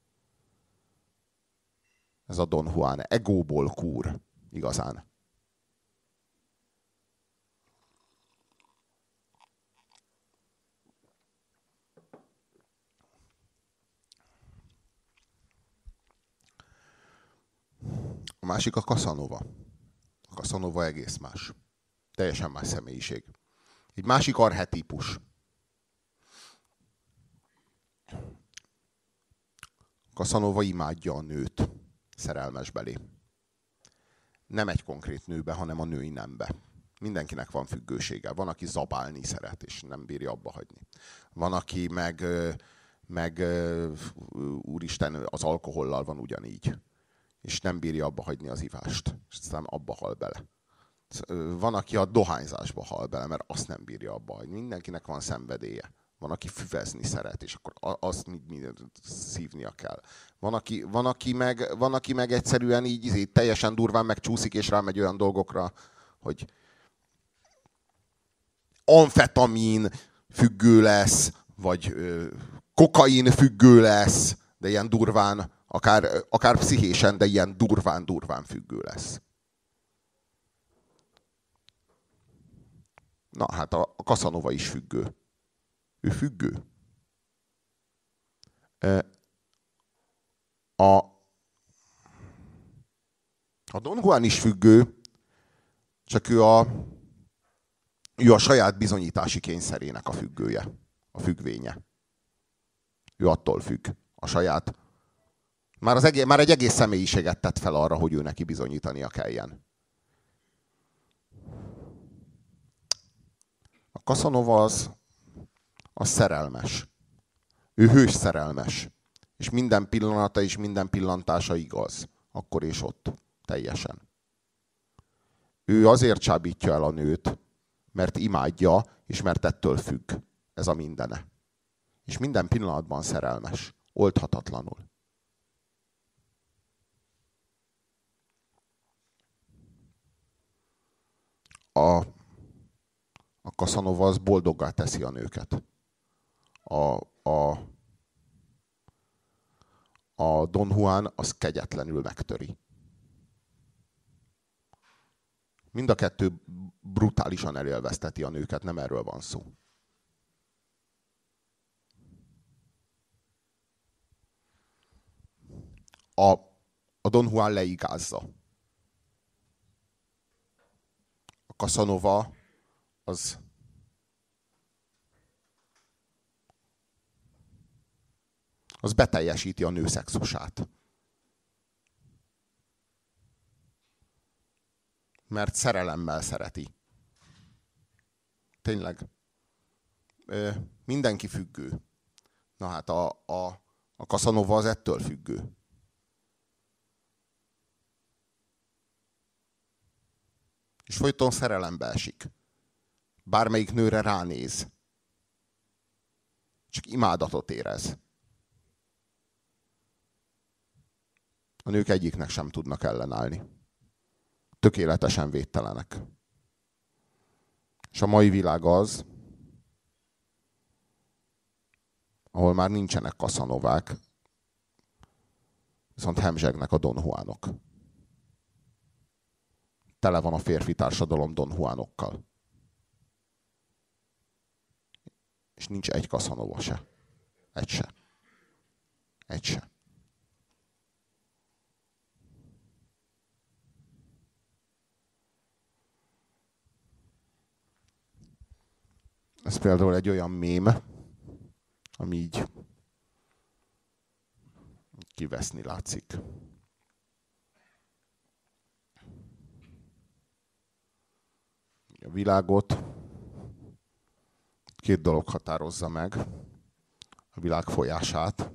Don Juan. Egóból kúr, igazán. A másik a Casanova. A Casanova egész más. Teljesen más személyiség. Egy másik archetípus. Casanova imádja a nőt, szerelmes belé. Nem egy konkrét nőbe, hanem a női nembe. Mindenkinek van függősége. Van, aki zabálni szeret, és nem bírja abba hagyni. Van, aki meg úristen, az alkohollal van ugyanígy. És nem bírja abba hagyni az ivást. És aztán abba hal bele. Van, aki a dohányzásba hal bele, mert azt nem bírja abba hagyni. Mindenkinek van szenvedélye. Van, aki füvezni szeret, és akkor azt szívnia kell. Van, aki meg egyszerűen így teljesen durván megcsúszik, és rámegy olyan dolgokra, hogy amfetamin függő lesz, vagy kokain függő lesz, de ilyen durván, akár pszichésen, de ilyen durván függő lesz. Na hát a Casanova is függő. Ő függő. A Don Juan is függő, csak ő a saját bizonyítási kényszerének a függője, a függvénye. Ő attól függ. A saját. Már egy egész személyiséget tett fel arra, hogy ő neki bizonyítania kelljen. A Casanova az szerelmes. Ő hős szerelmes. És minden pillanata és minden pillantása igaz. Akkor és ott. Teljesen. Ő azért csábítja el a nőt, mert imádja, és mert ettől függ. Ez a mindene. És minden pillanatban szerelmes. Oldhatatlanul. A Casanova az boldoggá teszi a nőket. A Don Juan az kegyetlenül megtöri. Mind a kettő brutálisan elélvezteti a nőket, nem erről van szó. A Don Juan leigázza. A Casanova az beteljesíti a nő szexusát. Mert szerelemmel szereti. Tényleg. Mindenki függő. Na hát a Casanova az ettől függő. És folyton szerelembe esik. Bármelyik nőre ránéz. Csak imádatot érez. A nők egyiknek sem tudnak ellenállni. Tökéletesen védtelenek. És a mai világ az, ahol már nincsenek Casanovák, viszont hemzsegnek a Don Juanok. Tele van a férfi társadalom Don Juanokkal. És nincs egy Casanova se. Egy se. Egy se. Ez például egy olyan mém, ami így kiveszni látszik. A világot két dolog határozza meg. A világ folyását.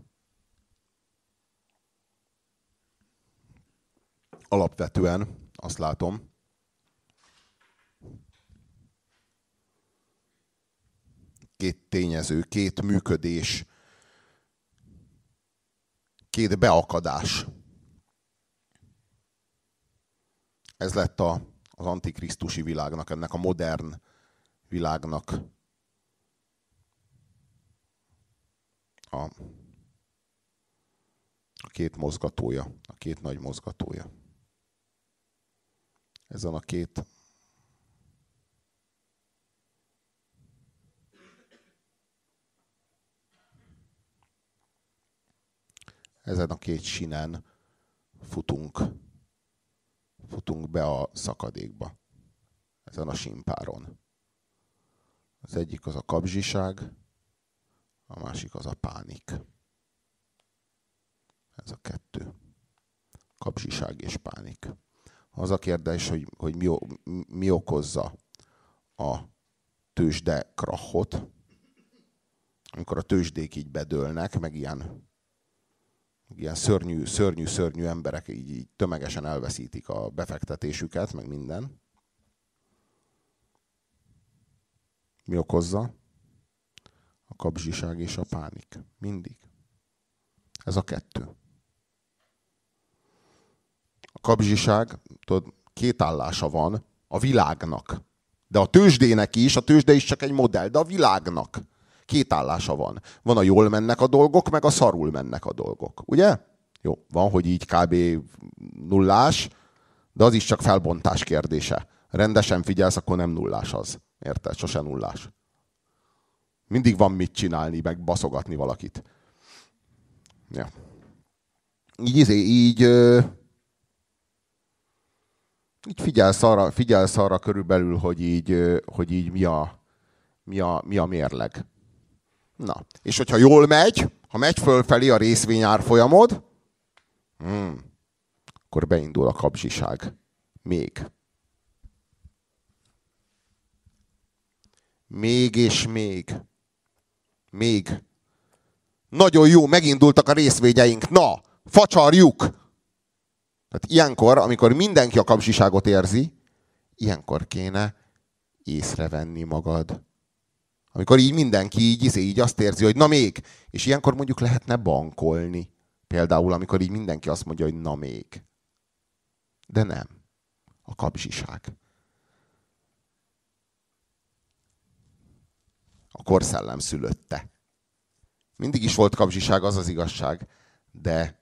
Alapvetően azt látom, két tényező, két működés, két beakadás. Ez lett az antikrisztusi világnak, ennek a modern világnak a két mozgatója, a két nagy mozgatója. Ezen a két sinen futunk be a szakadékba. Ezen a sínpáron. Az egyik az a kapzsiság, a másik az a pánik. Ez a kettő. Kapzsiság és pánik. Az a kérdés, hogy mi okozza a tőzsde krachot, amikor a tőzsdék így bedőlnek, meg ilyen szörnyű emberek így tömegesen elveszítik a befektetésüket, meg minden. Mi okozza? A kapzsiság és a pánik. Mindig. Ez a kettő. A kapzsiság, tudod, két állása van a világnak. De a tőzsdének is, a tőzsde is csak egy modell, de a világnak két állása van. Van a jól mennek a dolgok, meg a szarul mennek a dolgok. Ugye? Jó, van, hogy így kb. Nullás, de az is csak felbontás kérdése. Rendesen figyelsz, akkor nem nullás az. Érted? Sose nullás. Mindig van mit csinálni, meg baszogatni valakit. Ja. Így figyelsz arra körülbelül, hogy így mi a mérleg. Na, és hogyha jól megy, ha megy fölfelé a részvényárfolyamod, akkor beindul a kapzsiság. Még és még. Nagyon jó, megindultak a részvényeink. Na, facsarjuk! Tehát ilyenkor, amikor mindenki a kapzsiságot érzi, ilyenkor kéne észrevenni magad. Amikor így mindenki így azt érzi, hogy na még. És ilyenkor mondjuk lehetne bankolni. Például, amikor így mindenki azt mondja, hogy na még. De nem. A kapzsiság. A korszellem szülötte. Mindig is volt kapzsiság, az az igazság, de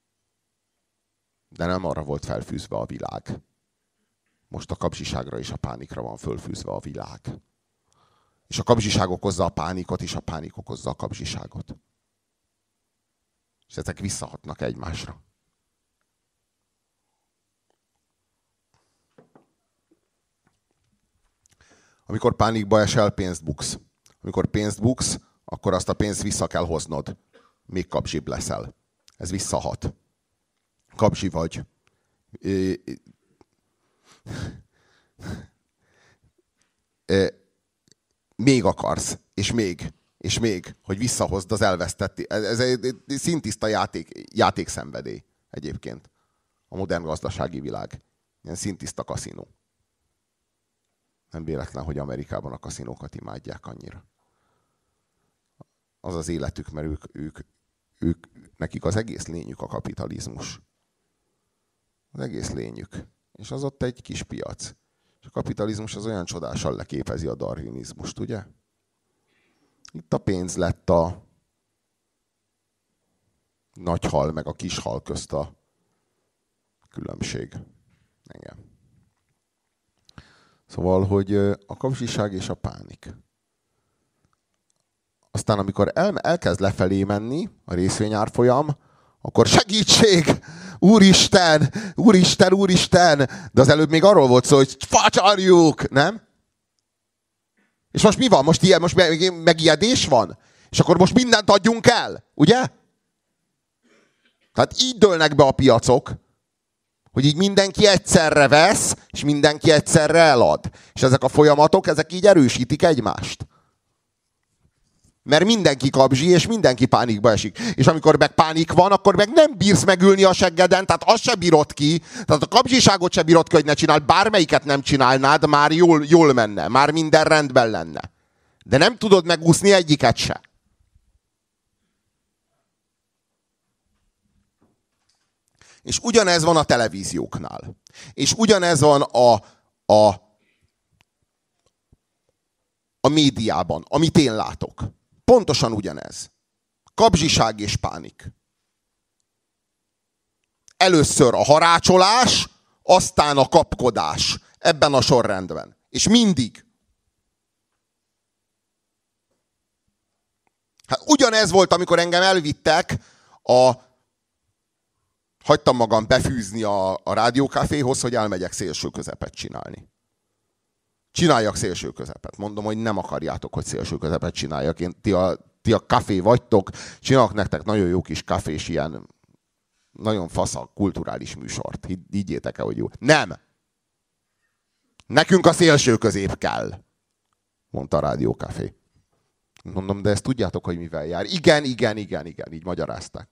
nem arra volt felfűzve a világ. Most a kapzsiságra és a pánikra van fölfűzve a világ. És a kapzsiság okozza a pánikot, és a pánik okozza a kapzsiságot. És ezek visszahatnak egymásra. Amikor pánikba esel, pénzt buksz. Amikor pénzt buksz, akkor azt a pénzt vissza kell hoznod. Még kapzsibb leszel. Ez visszahat. Kapzsi vagy. Még akarsz. És még, hogy visszahozd az elvesztett. Ez egy szintiszta játékszenvedély egyébként. A modern gazdasági világ. Ilyen szintiszta kaszinó. Nem véletlen, hogy Amerikában a kaszinókat imádják annyira. Az az életük, mert nekik az egész lényük a kapitalizmus. Az egész lényük. És az ott egy kis piac. És a kapitalizmus az olyan csodással leképezi a darwinizmust, ugye? Itt a pénz lett a nagy hal meg a kis hal közt a különbség. Igen. Szóval, hogy a kapzsiság és a pánik. Aztán, amikor elkezd lefelé menni a részvényárfolyam, akkor segítség! Úristen! Úristen! Úristen! De az előbb még arról volt szó, hogy facsarjuk! Nem? És most mi van? Most megijedés van? És akkor most mindent adjunk el? Ugye? Tehát így dőlnek be a piacok, hogy így mindenki egyszerre vesz, és mindenki egyszerre elad. És ezek a folyamatok, ezek így erősítik egymást. Mert mindenki kapzsi, és mindenki pánikba esik. És amikor meg pánik van, akkor meg nem bírsz megülni a seggeden, tehát azt se bírod ki. Tehát a kapzsiságot se bírod ki, hogy ne csináld, bármelyiket nem csinálnád, már jól menne, már minden rendben lenne. De nem tudod megúszni egyiket se. És ugyanez van a televízióknál. És ugyanez van a médiában, amit én látok. Pontosan ugyanez. Kapzsiság és pánik. Először a harácsolás, aztán a kapkodás. Ebben a sorrendben. És mindig. Hát ugyanez volt, amikor engem elvittek hagytam magam befűzni a rádiókaféhoz, hogy elmegyek szélső közepet csinálni. Csináljak szélső közepet. Mondom, hogy nem akarjátok, hogy szélső közepet csináljak. Ti a kafé vagytok, csinálok nektek nagyon jó kis kafés, ilyen nagyon fasz a kulturális műsort. Higgyétek el, hogy jó. Nem! Nekünk a szélső közép kell, mondta a rádiókafé. Mondom, de ezt tudjátok, hogy mivel jár. Igen, így magyarázták.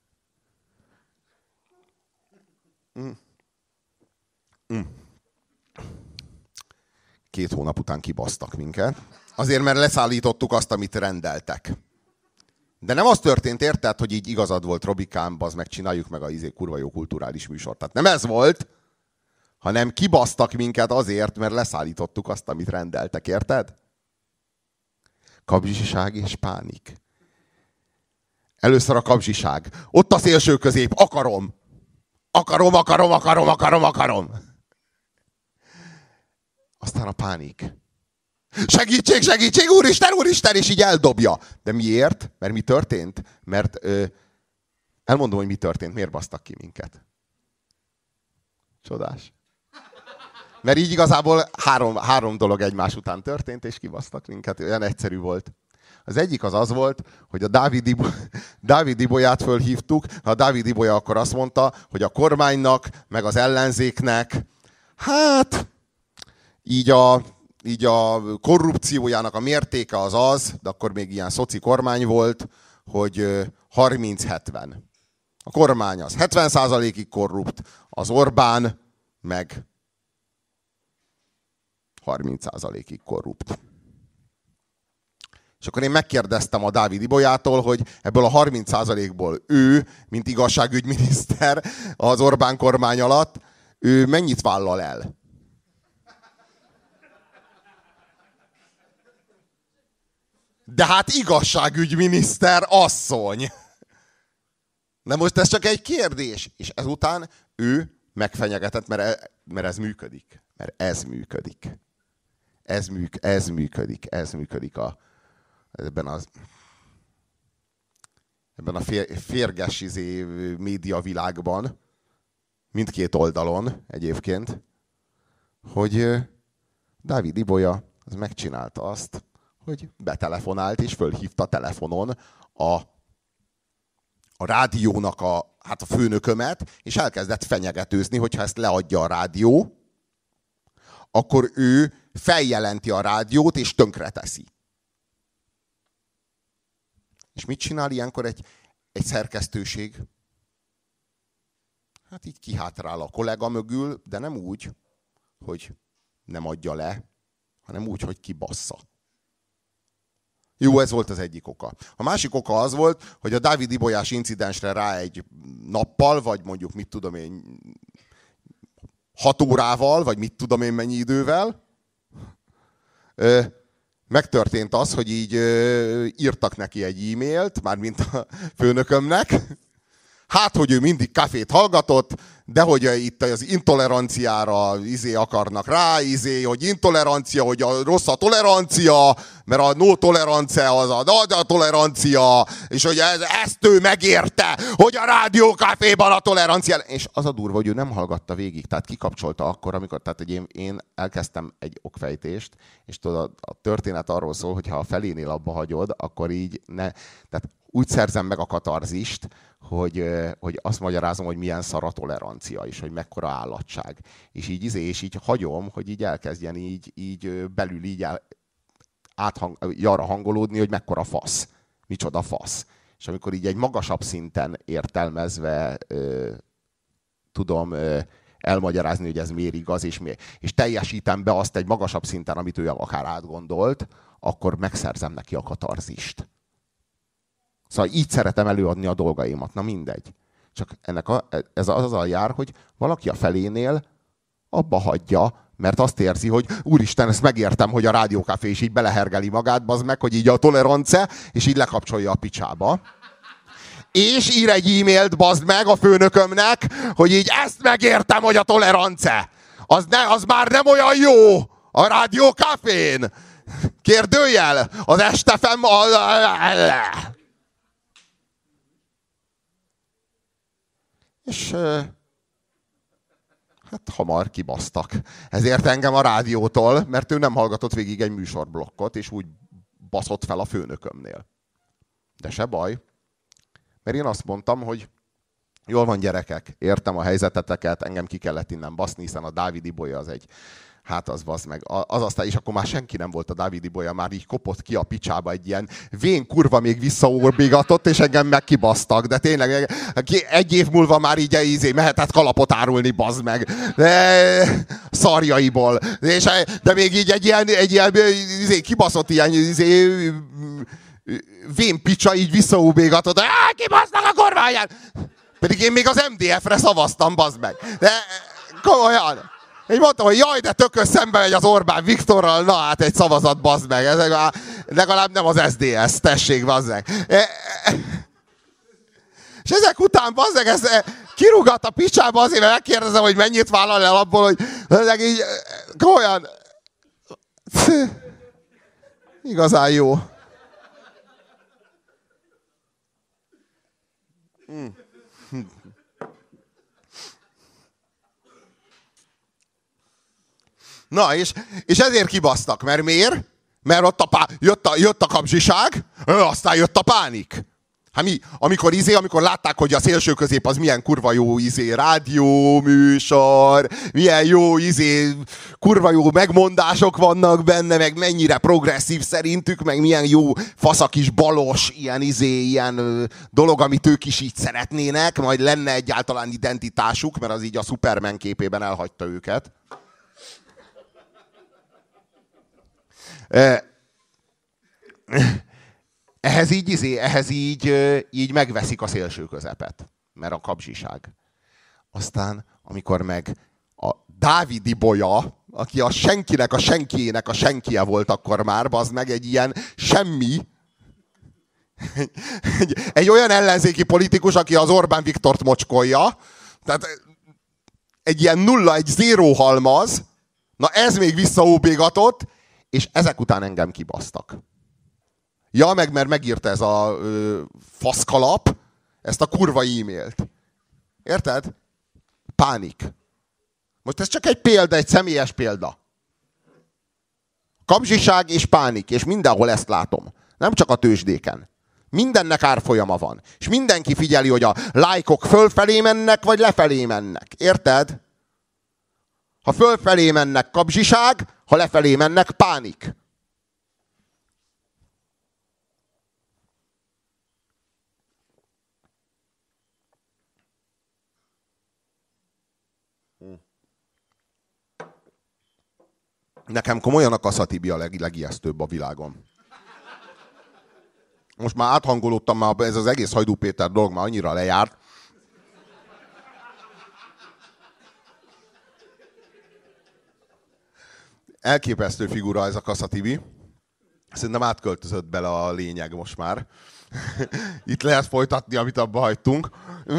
Két hónap után kibasztak minket. Azért, mert leszállítottuk azt, amit rendeltek. De nem az történt, érted, hogy így igazad volt, Robikám, bazd meg, csináljuk meg a kurva jó kulturális műsort. Tehát nem ez volt, hanem kibasztak minket azért, mert leszállítottuk azt, amit rendeltek, érted? Kapzsiság és pánik. Először a kapzsiság. Ott a szélső közép. Akarom. Aztán a pánik. Segítség, úristen, és így eldobja. De miért? Mert mi történt? Mert elmondom, hogy mi történt. Miért basztak ki minket? Csodás. Mert így igazából három dolog egymás után történt, és kibasztak minket. Olyan egyszerű volt. Az egyik az volt, hogy a Dávid Ibolyát fölhívtuk. A Dávid Ibolya akkor azt mondta, hogy a kormánynak, meg az ellenzéknek, hát így a korrupciójának a mértéke az, de akkor még ilyen szoci kormány volt, hogy 30-70. A kormány az 70%-ig korrupt, az Orbán meg 30%-ig korrupt. És akkor én megkérdeztem a Dávid Ibolyától, hogy ebből a 30%-ból ő, mint igazságügyminiszter az Orbán kormány alatt, ő mennyit vállal el? De hát igazságügyminiszter asszony! Na most ez csak egy kérdés. És ezután ő megfenyegetett, mert ez működik. Mert ez működik. Ez működik ebben a férges médiavilágban, mindkét oldalon egyébként, hogy Dávid Ibolya az megcsinálta azt, hogy betelefonált és fölhívta telefonon a rádiónak a főnökömet, és elkezdett fenyegetőzni, hogyha ezt leadja a rádió, akkor ő feljelenti a rádiót, és tönkreteszi. És mit csinál ilyenkor egy szerkesztőség? Hát így kihátrál a kollega mögül, de nem úgy, hogy nem adja le, hanem úgy, hogy kibassza. Jó, ez volt az egyik oka. A másik oka az volt, hogy a Dávid Ibolyás incidensre rá egy nappal, vagy mondjuk mit tudom én, 6 órával, vagy mit tudom én mennyi idővel, megtörtént az, hogy így írtak neki egy e-mailt, mármint a főnökömnek, hát, hogy ő mindig kafét hallgatott, de hogy itt az intoleranciára akarnak rá, hogy intolerancia, hogy a rossz a tolerancia, mert a no tolerance az a nagy a tolerancia, és hogy ezt ő megérte, hogy a rádiókaféban a tolerancia. És az a durva, hogy ő nem hallgatta végig, tehát kikapcsolta akkor, amikor, tehát hogy én elkezdtem egy okfejtést, és tudod, a történet arról szól, hogy ha a felénél abba hagyod, akkor így ne, tehát úgy szerzem meg a katarzist, hogy azt magyarázom, hogy milyen szar a tolerancia, és hogy mekkora állatság. És így hagyom, hogy így elkezdjen így belül így arra hangolódni, hogy mekkora fasz. Micsoda fasz. És amikor így egy magasabb szinten értelmezve tudom elmagyarázni, hogy ez miért igaz, és teljesítem be azt egy magasabb szinten, amit ő akár átgondolt, akkor megszerzem neki a katarzist. Szóval így szeretem előadni a dolgaimat. Na mindegy. Csak ez azzal jár, hogy valaki a felénél abba hagyja, mert azt érzi, hogy úristen, ezt megértem, hogy a rádiókafé is így belehergeli magát, bazd meg, hogy így a tolerance, és így lekapcsolja a picsába. És ír egy e-mailt, bazd meg, a főnökömnek, hogy így ezt megértem, hogy a tolerance. Az már nem olyan jó a rádiókafén. Kérdőjel, az Estefem... És hát hamar kibasztak. Ezért engem a rádiótól, mert ő nem hallgatott végig egy műsorblokkot, és úgy baszott fel a főnökömnél. De se baj. Mert én azt mondtam, hogy jól van, gyerekek, értem a helyzeteteket, engem ki kellett innen baszni, hiszen a Dávid Ibolya az egy, hát az basz meg, az aztán, és akkor már senki nem volt a Dávid Ibolya, már így kopott ki a picsába egy ilyen vén kurva még visszaorbigatott, és engem megkibasztak, de tényleg egy év múlva már így mehetett kalapot árulni, bazd meg, de, szarjaiból, de még így egy ilyen kibaszott ilyen vén picsa így visszaúbégatott, kibasznak a kormányán! Pedig én még az MDF-re szavaztam, bazd meg. De komolyan. Én mondtam, hogy jaj, de tökös szembe megy az Orbán Viktorral, na hát egy szavazat, bazd meg. Ez legalább nem az SDS, tessék, bazd meg. És ezek után, bazd meg, ez kirúgat a picsába azért, mert megkérdezem, hogy mennyit vállal el abból, hogy ezek így komolyan. Igazán jó. Na, és ezért kibasztak. Mert miért? Mert ott jött a kapzsiság, aztán jött a pánik. Hát mi? Amikor látták, hogy a szélső közép az milyen kurva jó rádió, műsor, milyen jó kurva jó megmondások vannak benne, meg mennyire progresszív szerintük, meg milyen jó faszakis balos, ilyen dolog, amit ők is így szeretnének, majd lenne egyáltalán identitásuk, mert az így a Superman képében elhagyta őket. Ehhez így megveszik a szélső közepet, mert a kapzsiság. Aztán, amikor meg a Dávid Ibolya, aki a senkinek a senkiének a senkie volt akkor már, bazd meg, egy ilyen semmi, egy olyan ellenzéki politikus, aki az Orbán Viktort mocskolja, tehát egy ilyen nulla, egy zéró halmaz, na ez még visszaóbégatott, és ezek után engem kibasztak. Ja, mert megírta ez a faszkalap ezt a kurva e-mailt. Érted? Pánik. Most ez csak egy példa, egy személyes példa. Kapzsiság és pánik, és mindenhol ezt látom. Nem csak a tőzsdéken. Mindennek árfolyama van. És mindenki figyeli, hogy a lájkok fölfelé mennek, vagy lefelé mennek. Érted? Ha fölfelé mennek, kapzsiság, ha lefelé mennek, pánik. Nekem komolyan a Kassa Tibi a legijesztőbb a világon. Most már áthangolódtam, már ez az egész Hajdú Péter dolog már annyira lejárt. Elképesztő figura ez a Kassa Tibi. Szerintem átköltözött bele a lényeg most már. Itt lehet folytatni, amit abba hagytunk.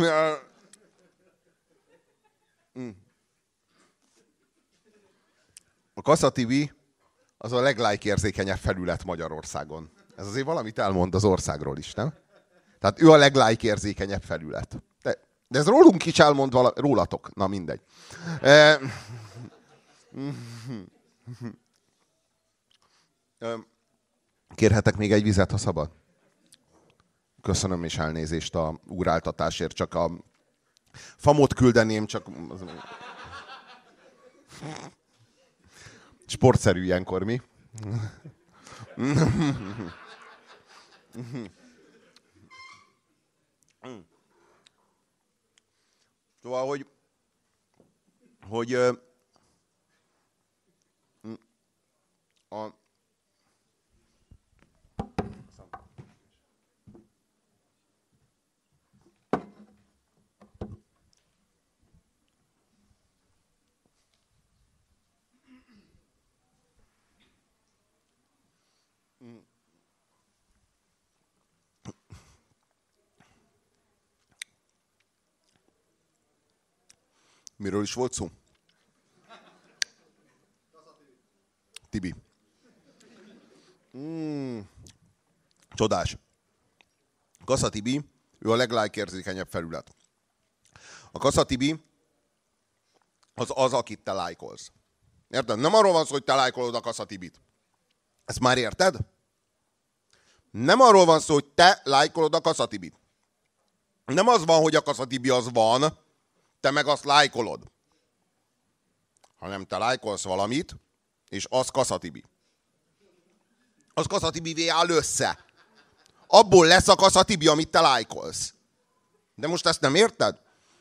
A Kassa Tibi az a leglike-érzékenyebb felület Magyarországon. Ez azért valamit elmond az országról is, nem? Tehát ő a leglike-érzékenyebb felület. De ez rólunk is elmond rólatok. Na mindegy. Kérhetek még egy vizet, ha szabad? Köszönöm és elnézést a úráltatásért, csak a famot küldeném, csak... Sportszerű ilyenkor, mi? Szóval, hogy hogy a miről is volt szó? Tibi. Csodás. Kassa Tibi, ő a leglájkérzékenyebb felület. A Kassa Tibi az, akit te lájkolsz. Érted? Nem arról van szó, hogy te lájkolod a Kassa Tibit. Ezt már érted? Nem arról van szó, hogy te lájkolod a Kassa Tibit. Nem az van, hogy a Kassa Tibi az van, te meg azt lájkolod. Hanem te lájkolsz valamit, és az Kassa Tibi. Az Kassa Tibivé áll össze. Abból lesz a Kassa Tibi, amit te lájkolsz. De most ezt nem érted?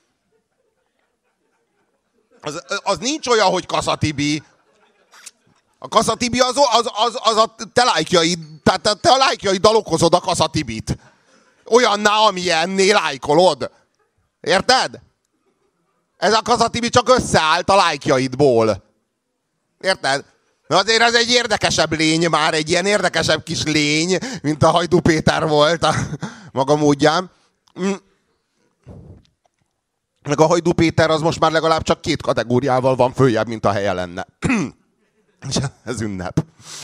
Az nincs olyan, hogy Kassa Tibi. A Kassa Tibi az a te lájkjaid. Tehát te a lájkjaiddal okozod a Kassa Tibit. Olyanná, amilyenné lájkolod. Érted? Ez a Kassa Tibi csak összeállt a lájkjaidból. Érted? Na azért ez egy érdekesebb lény már, egy ilyen érdekesebb kis lény, mint a Hajdú Péter volt a maga módján. Meg a Hajdú Péter az most már legalább csak 2 kategóriával van följebb, mint a helye lenne. És ez ünnep.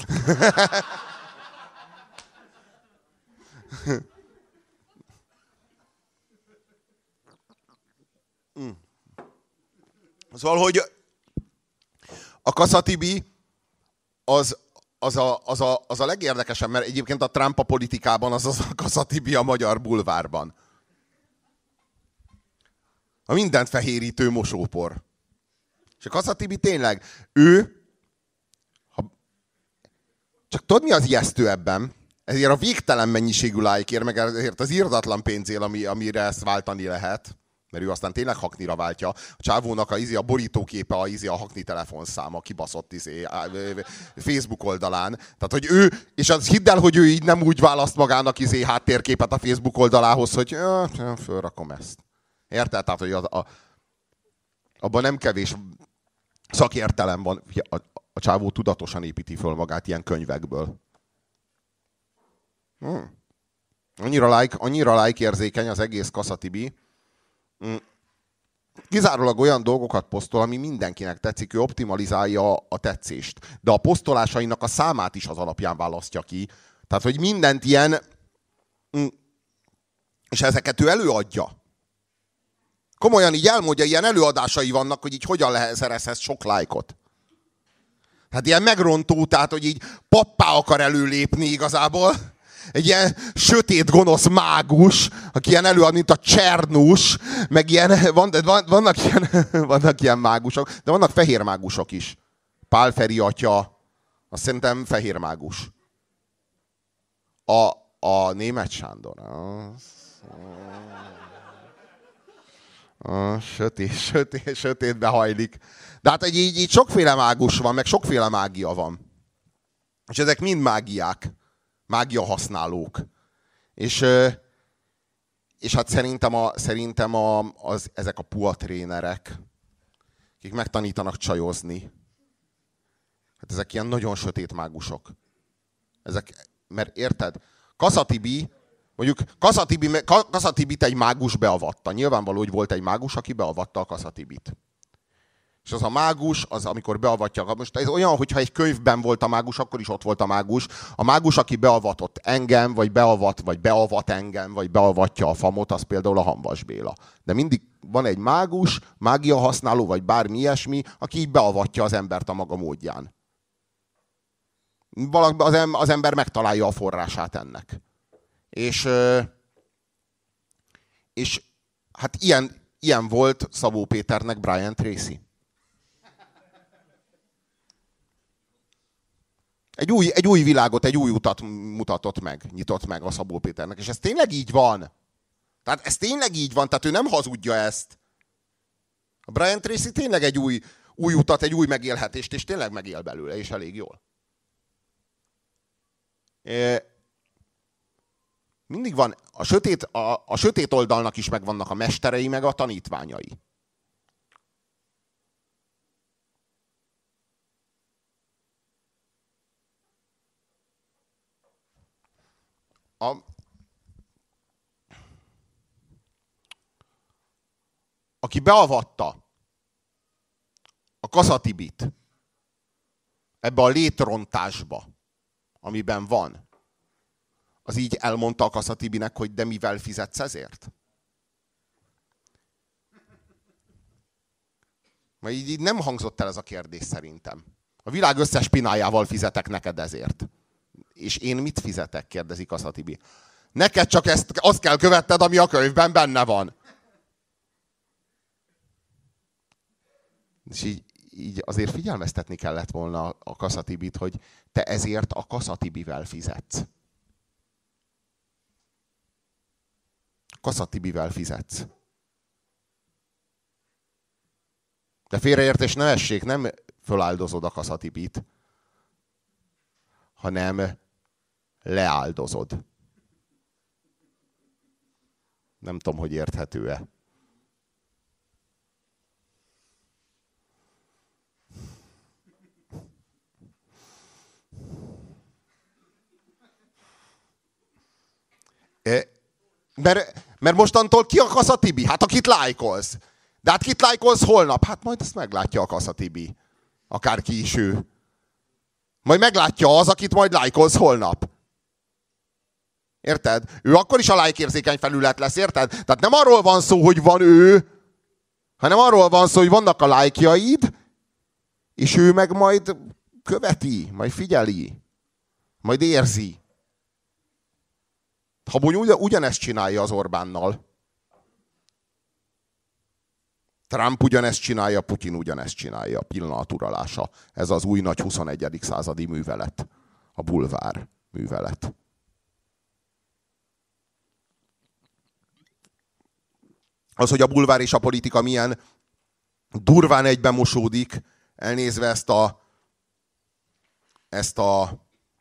Szóval, hogy a Kassa Tibi az a legérdekesebb, mert egyébként a Trump a politikában az a Kassa Tibi a magyar bulvárban. A mindent fehérítő mosópor. És a Kassa Tibi tényleg, csak tudod, mi az ijesztő ebben? Ezért a végtelen mennyiségű lájkért, meg ezért az irdatlan pénzért, amire ezt váltani lehet, mert ő aztán tényleg haknira váltja. A csávónak a borítóképe a hakni telefonszáma kibaszott Facebook oldalán. Tehát, hogy ő, és az hidd el, hogy ő így nem úgy választ magának háttérképet a Facebook oldalához, hogy fölrakom ezt. Érted? Tehát, hogy abban nem kevés szakértelem van. A csávó tudatosan építi föl magát ilyen könyvekből. Annyira like érzékeny az egész Kassa Tibi. Kizárólag olyan dolgokat posztol, ami mindenkinek tetszik, ő optimalizálja a tetszést. De a posztolásainak a számát is az alapján választja ki. Tehát, hogy mindent ilyen... És ezeket ő előadja. Komolyan így elmondja, ilyen előadásai vannak, hogy így hogyan szerezhez sok lájkot. Hát ilyen megrontó, tehát, hogy így pappá akar előlépni igazából. Egy ilyen sötét, gonosz mágus, aki ilyen előad, mint a Csernus, meg ilyen, vannak ilyen mágusok, de vannak fehér mágusok is. Pál Feri atya, azt szerintem fehér mágus. A Németh Sándor. Sötétbe hajlik. De hát így sokféle mágus van, meg sokféle mágia van. És ezek mind mágiák. Mágia használók. És hát szerintem ezek a PUA trénerek, akik megtanítanak csajozni, hát ezek ilyen nagyon sötét mágusok. Mert érted? Kassa Tibi, mondjuk Kassa Tibit egy mágus beavatta. Nyilvánvaló, hogy volt egy mágus, aki beavatta a Kassa Tibit. És az a mágus, az amikor beavatja, most ez olyan, hogyha egy könyvben volt a mágus, akkor is ott volt a mágus. A mágus, aki beavatott engem, vagy beavat engem, vagy beavatja a famot, az például a Hamvas Béla. De mindig van egy mágus, mágia használó, vagy bármi ilyesmi, aki így beavatja az embert a maga módján. Az ember megtalálja a forrását ennek. És hát ilyen volt Szabó Péternek Brian Tracy. Egy új világot, egy új utat mutatott meg, nyitott meg a Szabó Péternek. És ez tényleg így van. Tehát ez tényleg így van, tehát ő nem hazudja ezt. A Brian Tracy tényleg egy új utat, egy új megélhetést, és tényleg megél belőle, és elég jól. Mindig van, a sötét oldalnak is megvannak a mesterei, meg a tanítványai. Aki beavatta a Kassa-Tibit ebbe a létrontásba, amiben van, az így elmondta a Kassa-Tibinek, hogy de mivel fizetsz ezért? Mert így nem hangzott el ez a kérdés szerintem. A világ összes pinájával fizetek neked ezért. És én mit fizetek? Kérdezi Kassa-Tibi. Neked csak azt kell követned, ami a könyvben benne van. És így azért figyelmeztetni kellett volna a Kassa-Tibit, hogy te ezért a Kassa-Tibivel fizetsz. Kassa-Tibivel fizetsz. De félreértés ne essék, nem föláldozod a Kassa-Tibit, hanem leáldozod. Nem tudom, hogy érthető-e. Mert mostantól ki a Kassa-Tibi? Hát akit lájkolsz. De hát kit lájkolsz holnap? Hát majd ezt meglátja a Kassa-Tibi. Akárki is ő. Majd meglátja az, akit majd lájkolsz holnap. Érted? Ő akkor is a lájkérzékeny felület lesz, érted? Tehát nem arról van szó, hogy van ő, hanem arról van szó, hogy vannak a lájkjaid, és ő meg majd követi, majd figyeli, majd érzi. Habony ugyanezt csinálja az Orbánnal. Trump ugyanezt csinálja, Putyin ugyanezt csinálja. Pillanat uralása. Ez az új nagy 21. századi művelet. A bulvár művelet. Az, hogy a bulvár és a politika milyen durván egyben mosódik, elnézve ezt a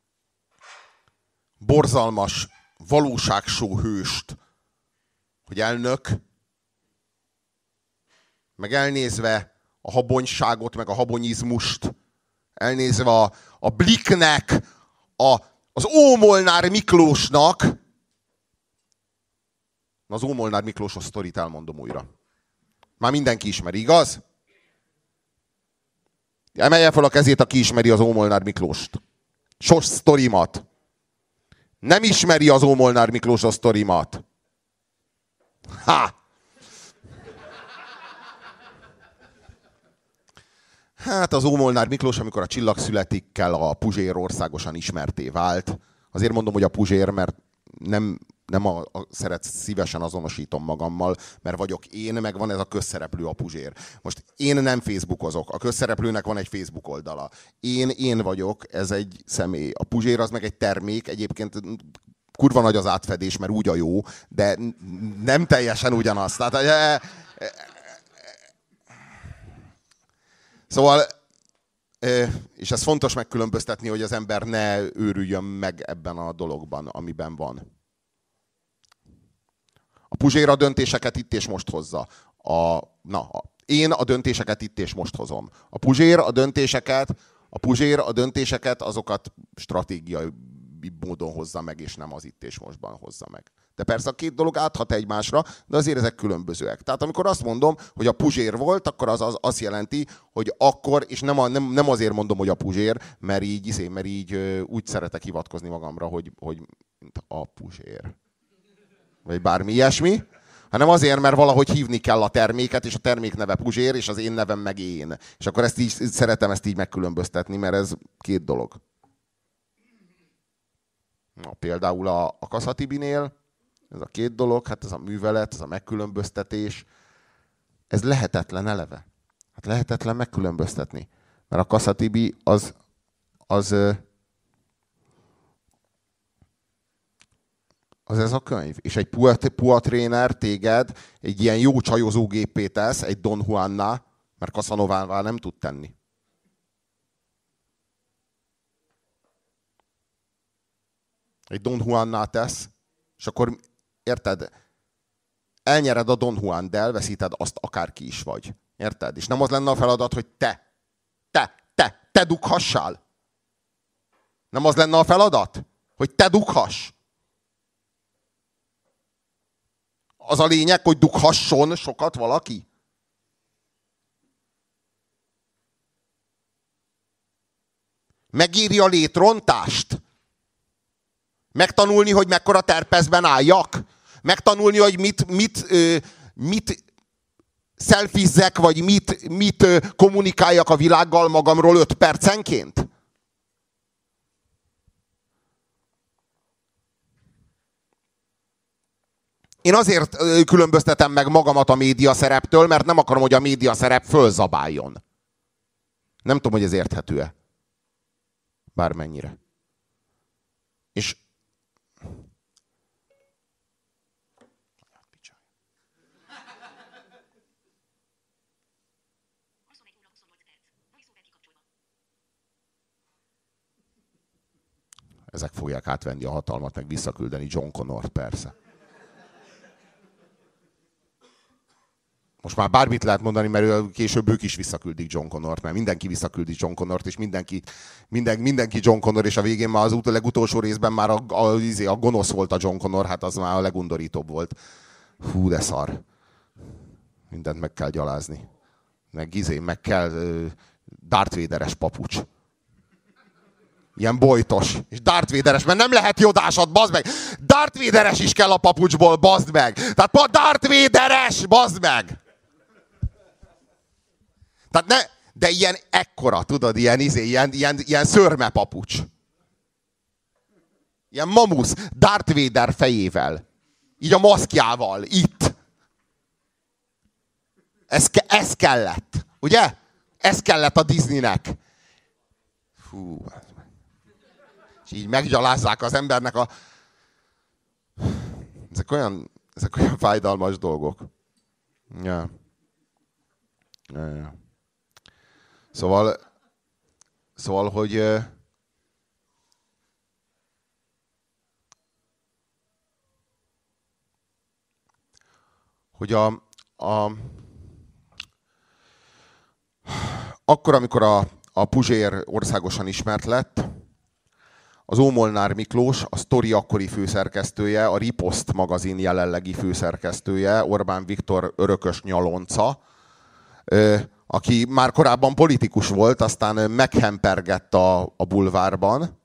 borzalmas valóságshow hőst, hogy elnök, meg elnézve a habonyságot, meg a habonyizmust, elnézve a Blicknek, az Ómolnár Miklósnak. Az Ómolnár Miklósos sztorit elmondom újra. Már mindenki ismeri, igaz? Emelje fel a kezét, aki ismeri az Ómolnár Miklóst. Sos sztorimat. Nem ismeri az Ómolnár Miklósos sztorimat. Ha! Hát az Ómolnár Miklós, amikor a Csillagszületikkel a Puzsér országosan ismerté vált. Azért mondom, hogy a Puzsér, mert nem szívesen azonosítom magammal, mert vagyok én, meg van ez a közszereplő, a Puzsér. Most én nem Facebookozok, a közszereplőnek van egy Facebook oldala. Én vagyok, ez egy személy. A Puzsér az meg egy termék, egyébként kurva nagy az átfedés, mert úgy a jó, de nem teljesen ugyanaz. Tehát, szóval, és ez fontos megkülönböztetni, hogy az ember ne őrüljön meg ebben a dologban, amiben van. A Puzsér a döntéseket itt és most hozza. Én a döntéseket itt és most hozom. A Puzsér a döntéseket azokat stratégiai módon hozza meg, és nem az itt és mostban hozza meg. De persze a két dolog áthat egymásra, de azért ezek különbözőek. Tehát amikor azt mondom, hogy a Puzsér volt, akkor az azt jelenti, hogy akkor, és nem azért mondom, hogy a Puzsér, mert így úgy szeretek hivatkozni magamra, hogy mint a Puzsér. Vagy bármi ilyesmi, hanem azért, mert valahogy hívni kell a terméket, és a termék neve Puzsér, és az én nevem meg én. És akkor szeretem ezt így megkülönböztetni, mert ez két dolog. Például a Kassa-Tibinél ez a két dolog, hát ez a művelet, ez a megkülönböztetés, ez lehetetlen eleve. Hát lehetetlen megkülönböztetni. Mert a Kassa-Tibi az az ez a könyv. És egy Pua tréner téged egy ilyen jó csajozógépé tesz, egy Don Juanná, mert Casanovává nem tud tenni. Egy Don Juanná tesz, és akkor érted, elnyered a Don Juan, de elveszíted azt, akárki is vagy. Érted? És nem az lenne a feladat, hogy te dughassál. Nem az lenne a feladat, hogy te dughass. Az a lényeg, hogy dughasson sokat valaki. Megéri a létrontást? Megtanulni, hogy mekkora terpezben álljak? Megtanulni, hogy mit szelfizzek, vagy mit kommunikáljak a világgal magamról 5 percenként? Én azért különböztetem meg magamat a médiaszereptől, mert nem akarom, hogy a médiaszerep fölzabáljon. Nem tudom, hogy ez érthető-e. Bármennyire. És ezek fogják átvenni a hatalmat, meg visszaküldeni John Connort, persze. Most már bármit lehet mondani, mert később ők is visszaküldik John Connort, mert mindenki visszaküldi John Connort, és mindenki John Connor, és a végén már az legutolsó részben már a gonosz volt a John Connor, hát az már a legundorítóbb volt. Hú, de szar. Mindent meg kell gyalázni. Meg kell Darth Vader-es papucs. Ilyen bojtos. És Darth Vader-es, mert nem lehet jodásod, bazd meg! Darth Vader-es is kell a papucsból, bazd meg! Tehát Darth Vader-es, bazd meg! Tehát de ilyen ekkora, tudod, ilyen szörme papucs. Ilyen mamusz, Darth Vader fejével. Így a maszkjával, itt. Ez kellett, ugye? Ez kellett a Disneynek. Fú, és így meggyalázzák az embernek a... Ezek olyan fájdalmas dolgok. Ja. Szóval, hogy akkor, amikor a Puzsér országosan ismert lett, az Ómolnár Miklós, a Sztori akkori főszerkesztője, a Ripost magazin jelenlegi főszerkesztője, Orbán Viktor örökös nyalonca, aki már korábban politikus volt, aztán meghempergett a bulvárban,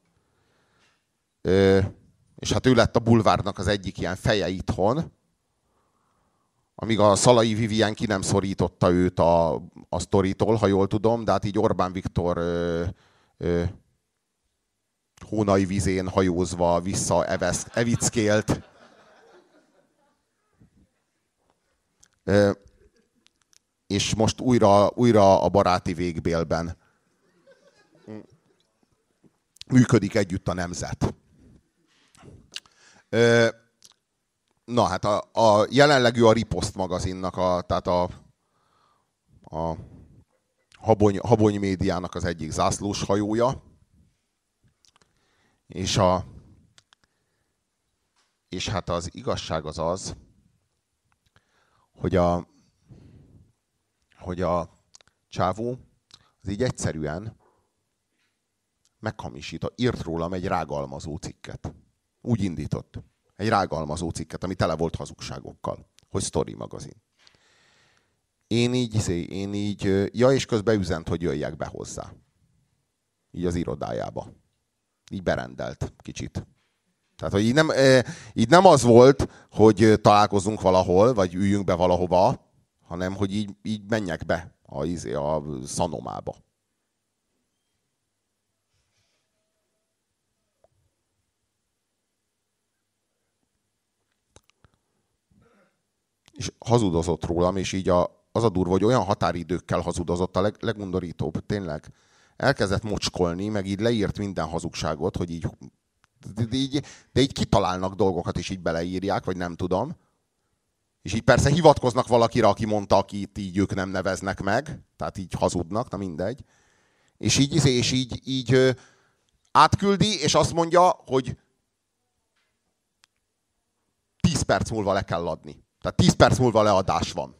és hát ő lett a bulvárnak az egyik ilyen feje itthon, amíg a Szalai Vivien ki nem szorította őt a Sztoritól, ha jól tudom, de hát így Orbán Viktor Hónai vizén hajózva vissza evickélt. És most újra a baráti végbélben működik együtt a nemzet. Na hát a jelenlegű a Ripost magazinnak, tehát a Habony médiának az egyik zászlós hajója. És hát az igazság az, hogy a csávó az így egyszerűen írt rólam egy rágalmazó cikket. Úgy indított. Egy rágalmazó cikket, ami tele volt hazugságokkal. Hogy Sztori magazin. Én így, ja, és közben üzent, hogy jöjjek be hozzá. Így az irodájába. Így berendelt kicsit. Tehát, hogy így nem az volt, hogy találkozunk valahol, vagy üljünk be valahova, hanem, hogy így menjek be a szanomába. És hazudozott rólam, és így az a durva, hogy olyan határidőkkel hazudozott, a legundorítóbb, tényleg. Elkezdett mocskolni, meg így leírt minden hazugságot, hogy így De így kitalálnak dolgokat, és így beleírják, vagy nem tudom. És így persze hivatkoznak valakire, aki mondta, akit így ők nem neveznek meg. Tehát így hazudnak, na mindegy. És így átküldi, és azt mondja, hogy 10 perc múlva le kell adni. Tehát 10 perc múlva leadás van.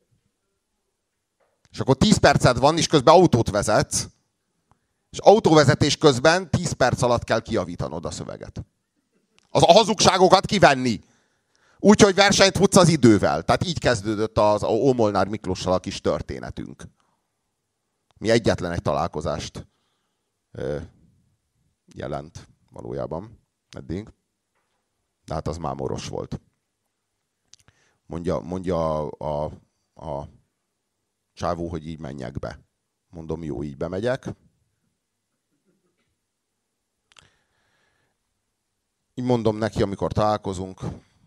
És akkor 10 perced van, és közben autót vezetsz, és autóvezetés közben 10 perc alatt kell kijavítanod a szöveget. A hazugságokat kivenni. Úgyhogy versenyt futsz az idővel. Tehát így kezdődött az Ómolnár Miklóssal a kis történetünk. Mi egyetlen egy találkozást jelent valójában eddig. De hát az mámoros volt. Mondja a csávó, hogy így menjek be. Mondom, jó, így bemegyek. Így mondom neki, amikor találkozunk,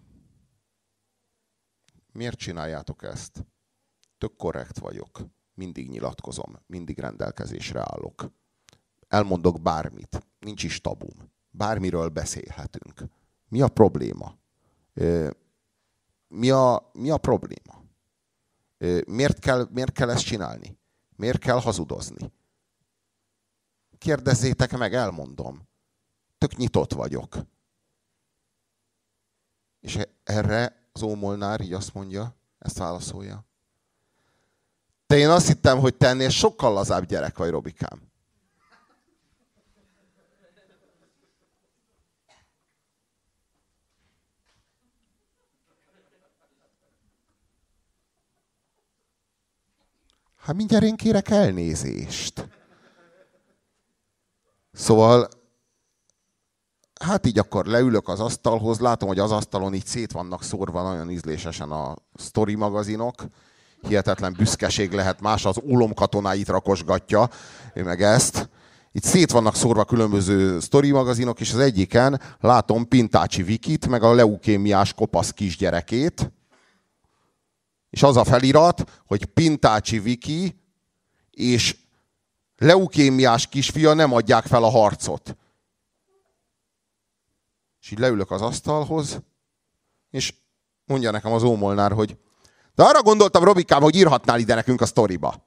miért csináljátok ezt? Tök korrekt vagyok. Mindig nyilatkozom, mindig rendelkezésre állok. Elmondok bármit, nincs is tabum. Bármiről beszélhetünk. Mi a probléma? Mi a probléma? Miért kell ezt csinálni? Miért kell hazudozni? Kérdezzétek meg, elmondom. Tök nyitott vagyok. És erre az Ómolnár így azt mondja, ezt válaszolja. De én azt hittem, hogy te ennél sokkal lazább gyerek vagy, Robikám. Hát mindjárt én kérek elnézést. Szóval, hát így akkor leülök az asztalhoz, látom, hogy az asztalon így szét vannak szórva nagyon ízlésesen a sztori magazinok. Hihetetlen büszkeség lehet, más az ólomkatonáit rakosgatja, ő meg ezt. Itt szét vannak szórva különböző sztori magazinok, és az egyiken látom Pintácsi Vikit, meg a leukémiás kopasz kisgyerekét. És az a felirat, hogy Pintácsi Viki és leukémiás kisfia nem adják fel a harcot. És így leülök az asztalhoz, és mondja nekem az Ómolnár, hogy de arra gondoltam, Robikám, hogy írhatnál ide nekünk a sztoriba.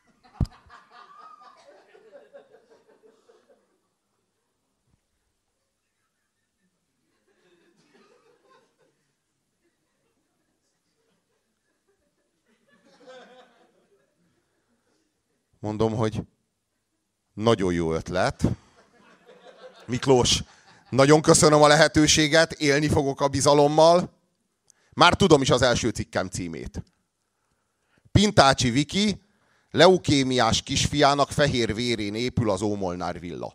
Mondom, hogy nagyon jó ötlet. Miklós, nagyon köszönöm a lehetőséget, élni fogok a bizalommal. Már tudom is az első cikkem címét. Pintácsi Viki, leukémiás kisfiának fehér vérén épül az Ómolnár villa.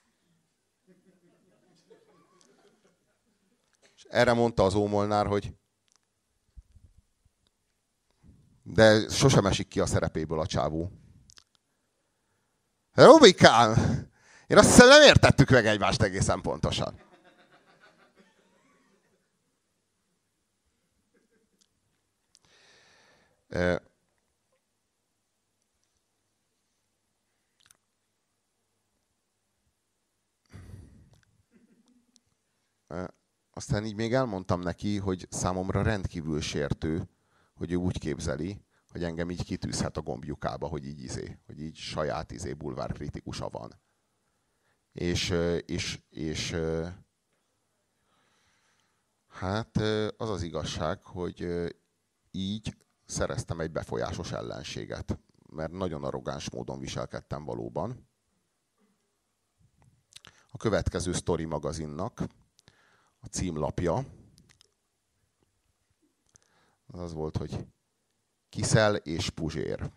És erre mondta az Ómolnár, hogy de sosem esik ki a szerepéből a csávó. Robikám, én azt hiszem, nem értettük meg egymást egészen pontosan. Aztán így még elmondtam neki, hogy számomra rendkívül sértő, hogy ő úgy képzeli, hogy engem így kitűzhet a gombjukába, hogy hogy így saját bulvárkritikusa van. És hát az az igazság, hogy így szereztem egy befolyásos ellenséget, mert nagyon arrogáns módon viselkedtem valóban. A következő Sztori magazinnak a címlapja az volt, hogy Kiszel és Puzsér.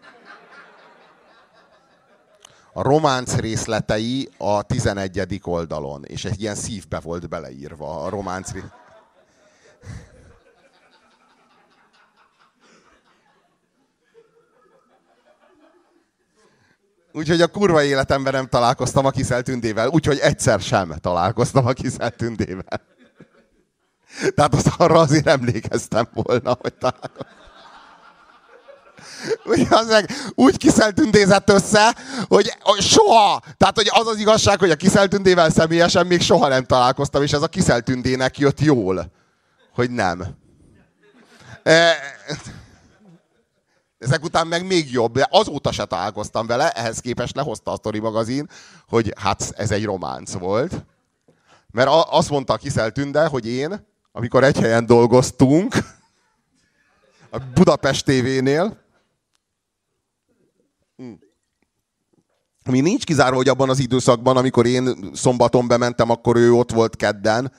A románc részletei a 11. oldalon, és egy ilyen szívbe volt beleírva a románc részletei. Úgyhogy a kurva életemben nem találkoztam a Kiszel Tündével, úgyhogy egyszer sem találkoztam a Kiszel Tündével. Tehát arra azért emlékeztem volna, hogy találkoztam. Úgy kiszeltündézett össze, hogy soha. Tehát hogy az az igazság, hogy a kiszeltündével személyesen még soha nem találkoztam, és ez a kiszeltündének jött jól, hogy nem. Ezek után meg még jobb, de azóta se találkoztam vele, ehhez képest lehozta a Sztori magazin, hogy hát ez egy románc volt. Mert azt mondta a Kiszel Tünde, hogy én, amikor egy helyen dolgoztunk, a Budapest TV-nél, ami nincs kizárva, hogy abban az időszakban, amikor én szombaton bementem, akkor ő ott volt kedden.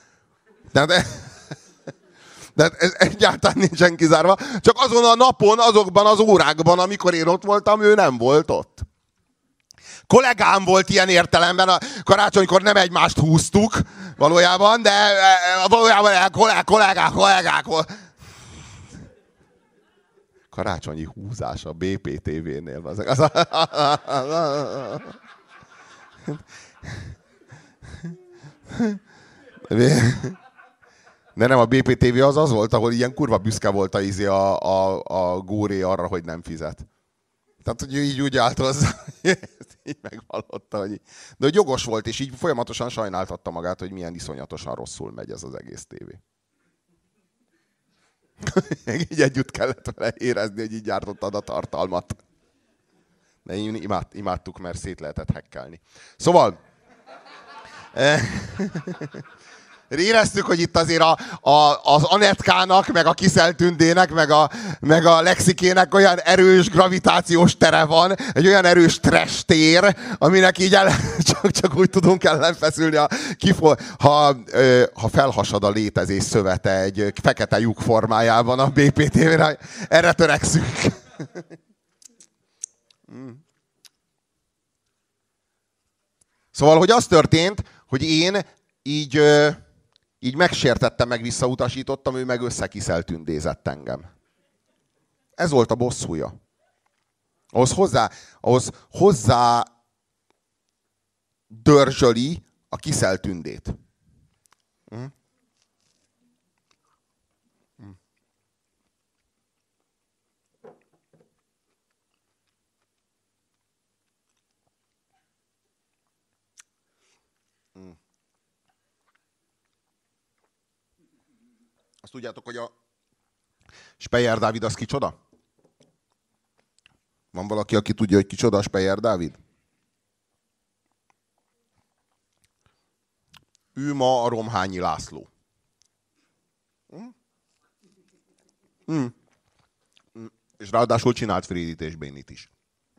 De ez egyáltalán nincsen kizárva. Csak azon a napon, azokban az órákban, amikor én ott voltam, ő nem volt ott. Kollégám volt ilyen értelemben, a karácsonykor nem egymást húztuk valójában, de valójában kollégák. Karácsonyi húzás a BPTV-nél. De nem, a BPTV az volt, ahol ilyen kurva büszke volt a Góré arra, hogy nem fizet. Tehát, hogy ő így úgy állt hozzá, így megvallotta, hogy... De hogy jogos volt, és így folyamatosan sajnáltatta magát, hogy milyen iszonyatosan rosszul megy ez az egész tévé. Így együtt kellett vele érezni, hogy így gyártottad a tartalmat. De imádtuk, mert szét lehetett hackelni. Szóval... éreztük, hogy itt azért az Anetkának, meg a Kiszel Tündének, meg a Lexikének olyan erős gravitációs tere van, egy olyan erős trash tér, aminek így csak úgy tudunk ellenfeszülni, ha felhasad a létezés szövete egy fekete lyuk formájában a BPTV-re, erre törekszünk. Szóval, hogy az történt, hogy én így megsértettem, meg visszautasítottam, ő meg összekiszeltündézett engem. Ez volt a bosszúja. Ahhoz hozzá dörzsöli a kiszeltündét. Azt tudjátok, hogy a Speyer Dávid az kicsoda? Van valaki, aki tudja, hogy kicsoda a Speyer Dávid? Ő ma a Romhányi László. És ráadásul csinált Frédit és Bénit is.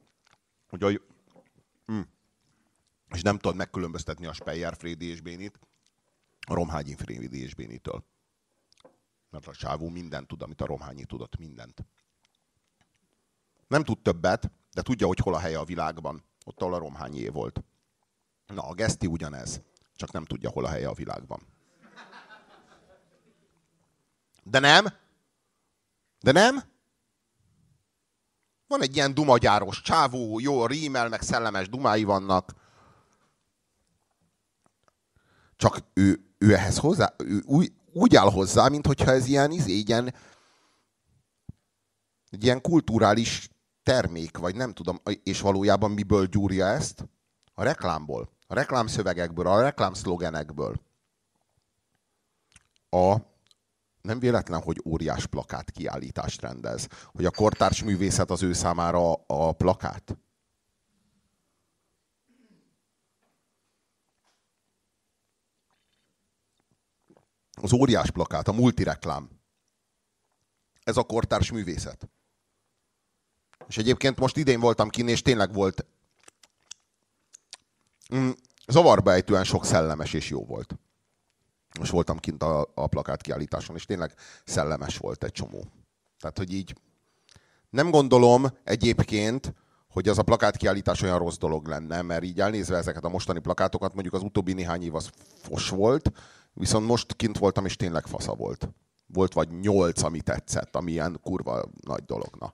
És nem tudod megkülönböztetni a Speyer Frédi és Bénit a Romhányi Frédi és Bénitől. Mert a csávó mindent tud, amit a Romhányi tudott, mindent. Nem tud többet, de tudja, hogy hol a helye a világban. Ott, ahol a Romhányié volt. Na, a Geszti ugyanez. Csak nem tudja, hol a helye a világban. De nem? Van egy ilyen dumagyáros csávó, jó rímel, meg szellemes dumái vannak. Csak ő ehhez hozzá... Úgy áll hozzá, mintha ez egy ilyen kulturális termék, vagy nem tudom, és valójában miből gyúrja ezt? A reklámból, a reklámszövegekből, a reklámszlogenekből. Nem véletlen, hogy óriás plakát kiállítást rendez, hogy a kortárs művészet az ő számára a plakát. Az óriás plakát, a multireklám. Ez a kortárs művészet. És egyébként most idén voltam kinn, és tényleg volt zavarba ejtően sok szellemes és jó volt. Most voltam kint a plakát kiállításon, és tényleg szellemes volt egy csomó. Tehát, hogy így nem gondolom egyébként, hogy az a plakátkiállítás olyan rossz dolog lenne, mert így elnézve ezeket a mostani plakátokat, mondjuk az utóbbi néhány év az fos volt, viszont most kint voltam, és tényleg fasza volt. Volt vagy 8, ami tetszett, ami ilyen kurva nagy dolog. Na.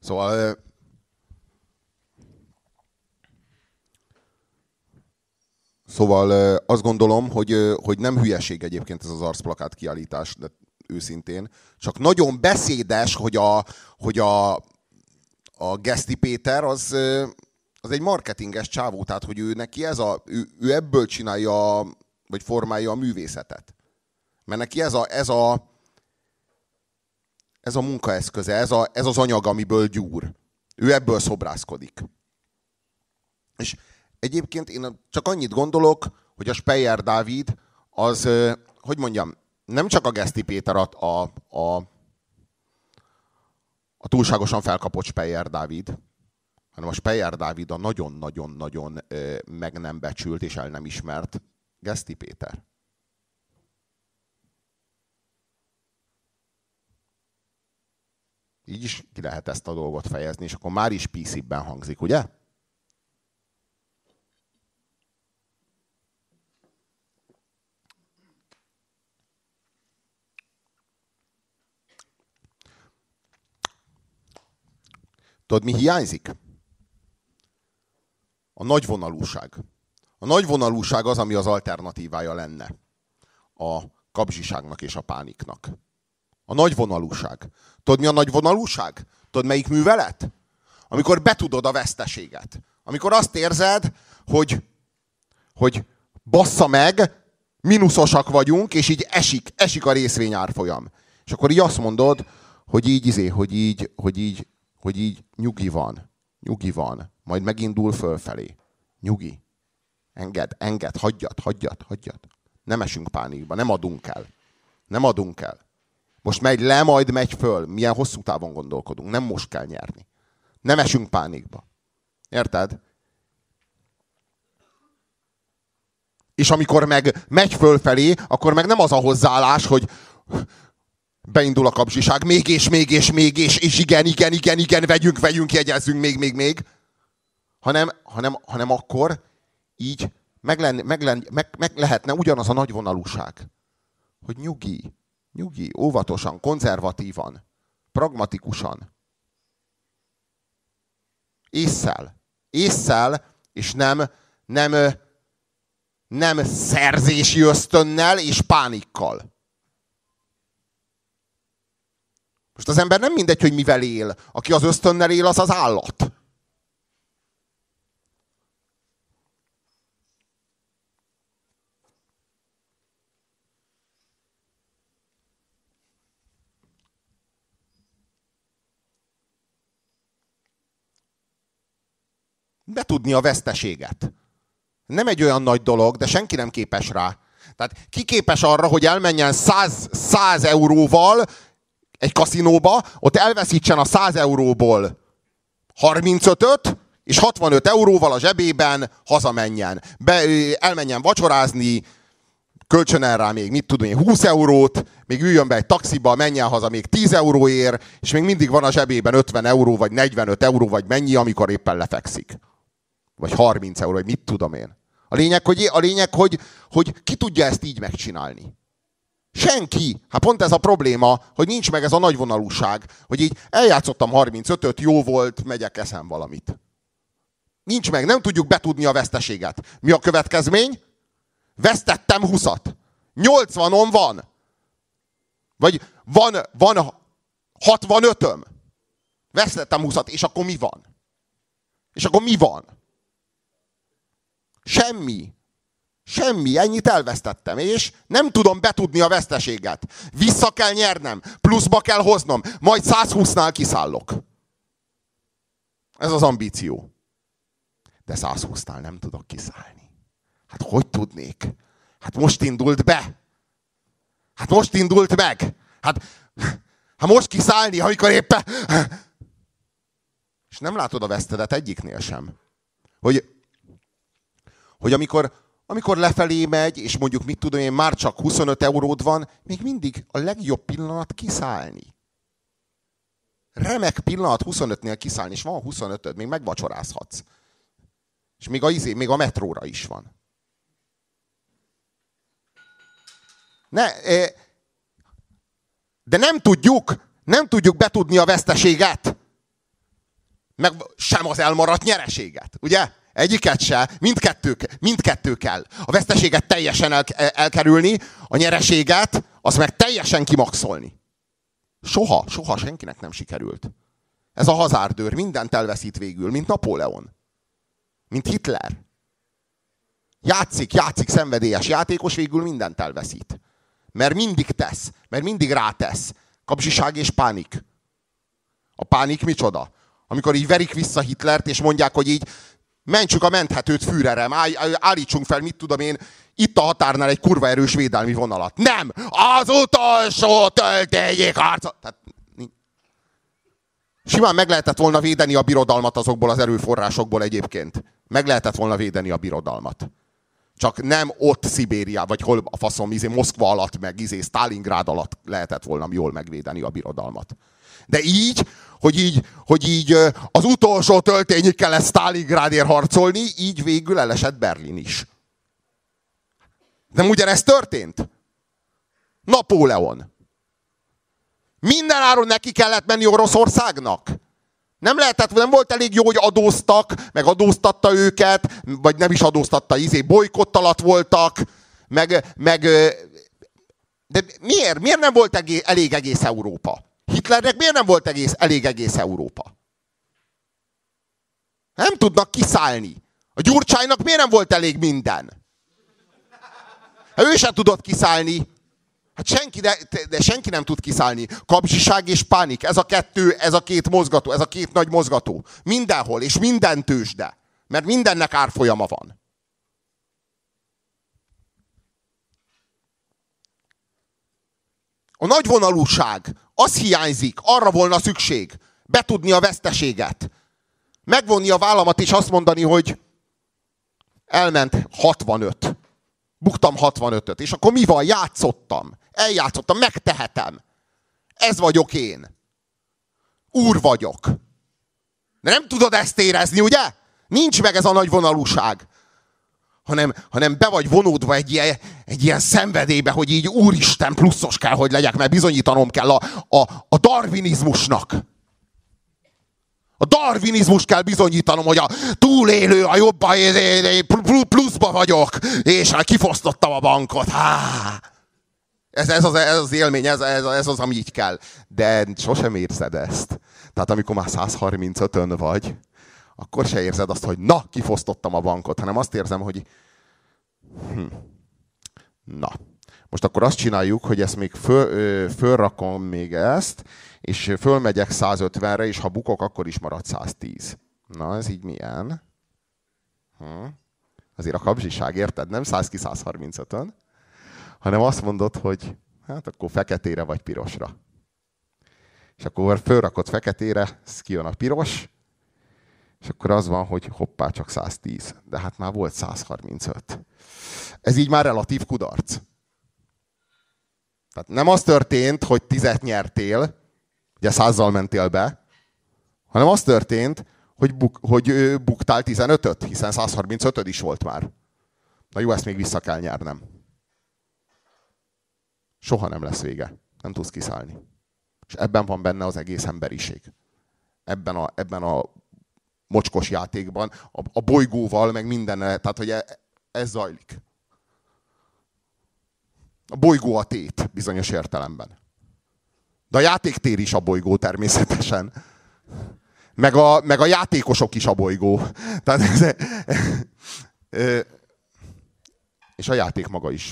Szóval azt gondolom, hogy nem hülyeség egyébként ez az arcplakát kiállítás, de őszintén. Csak nagyon beszédes, hogy a Geszti Péter az egy marketinges csávó, tehát hogy ő neki ő ebből csinálja, vagy formálja a művészetet. Mert neki ez a munkaeszköze, ez az anyag, amiből gyúr. Ő ebből szobrászkodik. És egyébként én csak annyit gondolok, hogy a Speyer Dávid az, hogy mondjam, nem csak a Geszti Péter a túlságosan felkapott Speyer Dávid, hanem a Speyer Dávid a nagyon-nagyon-nagyon meg nem becsült és el nem ismert Geszti Péter. Így is ki lehet ezt a dolgot fejezni, és akkor már is PC-ben hangzik, ugye? Tudod, mi hiányzik? A nagyvonalúság. A nagyvonalúság az, ami az alternatívája lenne a kapzsiságnak és a pániknak. A nagyvonalúság. Tudod, mi a nagyvonalúság? Tudod, melyik művelet? Amikor betudod a veszteséget. Amikor azt érzed, hogy bassza meg, mínuszosak vagyunk, és így esik a részvényárfolyam. És akkor így azt mondod, hogy így nyugi van. Majd megindul fölfelé. Nyugi. Engedd, hagyjad. Nem esünk pánikba, nem adunk el. Most megy le, majd megy föl. Milyen hosszú távon gondolkodunk. Nem most kell nyerni. Nem esünk pánikba. Érted? És amikor meg megy fölfelé, akkor meg nem az a hozzáállás, hogy beindul a kapzsiság, még, és igen, vegyünk, jegyezzünk, még. Hanem akkor így meg lehetne ugyanaz a nagyvonalúság. Hogy nyugi, óvatosan, konzervatívan, pragmatikusan. Ésszel, és nem szerzési ösztönnel és pánikkal. Most az ember nem mindegy, hogy mivel él. Aki az ösztönnel él, az az állat. Betudni a veszteséget. Nem egy olyan nagy dolog, de senki nem képes rá. Tehát ki képes arra, hogy elmenjen 100 euróval egy kaszinóba, ott elveszítsen a 100 euróból 35-öt, és 65 euróval a zsebében hazamenjen. Elmenjen vacsorázni, kölcsön rá még, mit tudom én, 20 eurót, még üljön be egy taxiba, menjen haza még 10 euróért, és még mindig van a zsebében 50 euró, vagy 45 euró, vagy mennyi, amikor éppen lefekszik. Vagy 30 euró, vagy mit tudom én. A lényeg, hogy ki tudja ezt így megcsinálni. Senki. Hát pont ez a probléma, hogy nincs meg ez a nagyvonalúság, hogy így eljátszottam 35-öt, jó volt, megyek, eszem valamit. Nincs meg, nem tudjuk betudni a veszteséget. Mi a következmény? Vesztettem 20-at. 80-on van. Vagy van 65-öm. Vesztettem 20-at, és akkor mi van? Semmi, ennyit elvesztettem, és nem tudom betudni a veszteséget. Vissza kell nyernem, pluszba kell hoznom, majd 120-nál kiszállok. Ez az ambíció. De 120-nál nem tudok kiszállni. Hát hogy tudnék? Hát most indult be. Hát most indult meg. Hát most kiszállni, amikor éppen... És nem látod a vesztedet egyiknél sem. Hogy amikor lefelé megy, és mondjuk mit tudom én, már csak 25 euród van, még mindig a legjobb pillanat kiszállni. Remek pillanat 25-nél kiszállni, és van 25-öd, még megvacsorázhatsz. És még a metróra is van. De nem tudjuk betudni a veszteséget. Meg sem az elmaradt nyereséget, ugye? Egyiket se, mindkettő kell. A veszteséget teljesen elkerülni, a nyereséget, azt meg teljesen kimaxolni. Soha senkinek nem sikerült. Ez a hazárdőr mindent elveszít végül, mint Napóleon. Mint Hitler. Játszik, szenvedélyes játékos, végül mindent elveszít. Mert mindig tesz, mert mindig rátesz. Kapzsiság és pánik. A pánik micsoda? Amikor így verik vissza Hitlert, és mondják, hogy így mentsük a menthetőt Führerem, állítsunk fel, mit tudom én, itt a határnál egy kurva erős védelmi vonalat. Nem! Az utolsó töltényig harcol! Tehát, simán meg lehetett volna védeni a birodalmat azokból az erőforrásokból egyébként. Meg lehetett volna védeni a birodalmat. Csak nem ott Szibéria, vagy hol a faszom, Moszkva alatt, meg Sztálingrád alatt lehetett volna jól megvédeni a birodalmat. De így, hogy így az utolsó töltényig kellett Sztálingrádért harcolni, így végül elesett Berlin is. Nem ugyanezt történt? Napóleon. Minden áron neki kellett menni Oroszországnak. Nem volt elég jó, hogy adóztak, meg adóztatta őket, vagy nem is adóztatta, bolykott alatt voltak, de miért? Miért nem volt elég egész Európa? Hitlernek miért nem volt elég egész Európa? Nem tudnak kiszállni. A Gyurcsánynak miért nem volt elég minden? Hát ő sem tudott kiszállni. Hát senki nem tud kiszállni. Kapzsiság és pánik. Ez a két mozgató, ez a két nagy mozgató. Mindenhol, és minden tőzsde. Mert mindennek árfolyama van. A nagyvonalúság, az hiányzik, arra volna szükség. Betudni a veszteséget. Megvonni a vállamat és azt mondani, hogy elment 65. Buktam 65-öt. És akkor mi van? Eljátszottam, megtehetem. Ez vagyok én. Úr vagyok. De nem tudod ezt érezni, ugye? Nincs meg ez a nagyvonalúság. Hanem be vagy vonódva egy ilyen szenvedélybe, hogy így úristen pluszos kell, hogy legyek, mert bizonyítanom kell a darwinizmusnak. A darwinizmus kell bizonyítanom, hogy a túlélő, a jobban pluszba vagyok, és kifosztottam a bankot. Ez az élmény, ez az, ami így kell. De sosem érzed ezt. Tehát amikor már 135-ön vagy, akkor se érzed azt, hogy na, kifosztottam a bankot, hanem azt érzem, hogy na. Most akkor azt csináljuk, hogy ezt még fölrakom még ezt, és fölmegyek 150-re, és ha bukok, akkor is marad 110. Na, ez így milyen? Azért a kapzsiság, érted? Nem 135-ön, hanem azt mondod, hogy hát akkor feketére vagy pirosra. És akkor fölrakod feketére, kijön a piros, és akkor az van, hogy hoppá, csak 110. De hát már volt 135. Ez így már relatív kudarc. Tehát nem az történt, hogy 10-et nyertél, ugye 100-zal mentél be, hanem az történt, hogy buktál 15-öt, hiszen 135-öd is volt már. Na jó, ezt még vissza kell nyernem. Soha nem lesz vége. Nem tudsz kiszállni. És ebben van benne az egész emberiség. Ebben a mocskos játékban, a bolygóval, meg mindennel, tehát hogy ez zajlik. A bolygó a tét, bizonyos értelemben. De a játéktér is a bolygó természetesen. Meg a játékosok is a bolygó. Tehát és a játék maga is.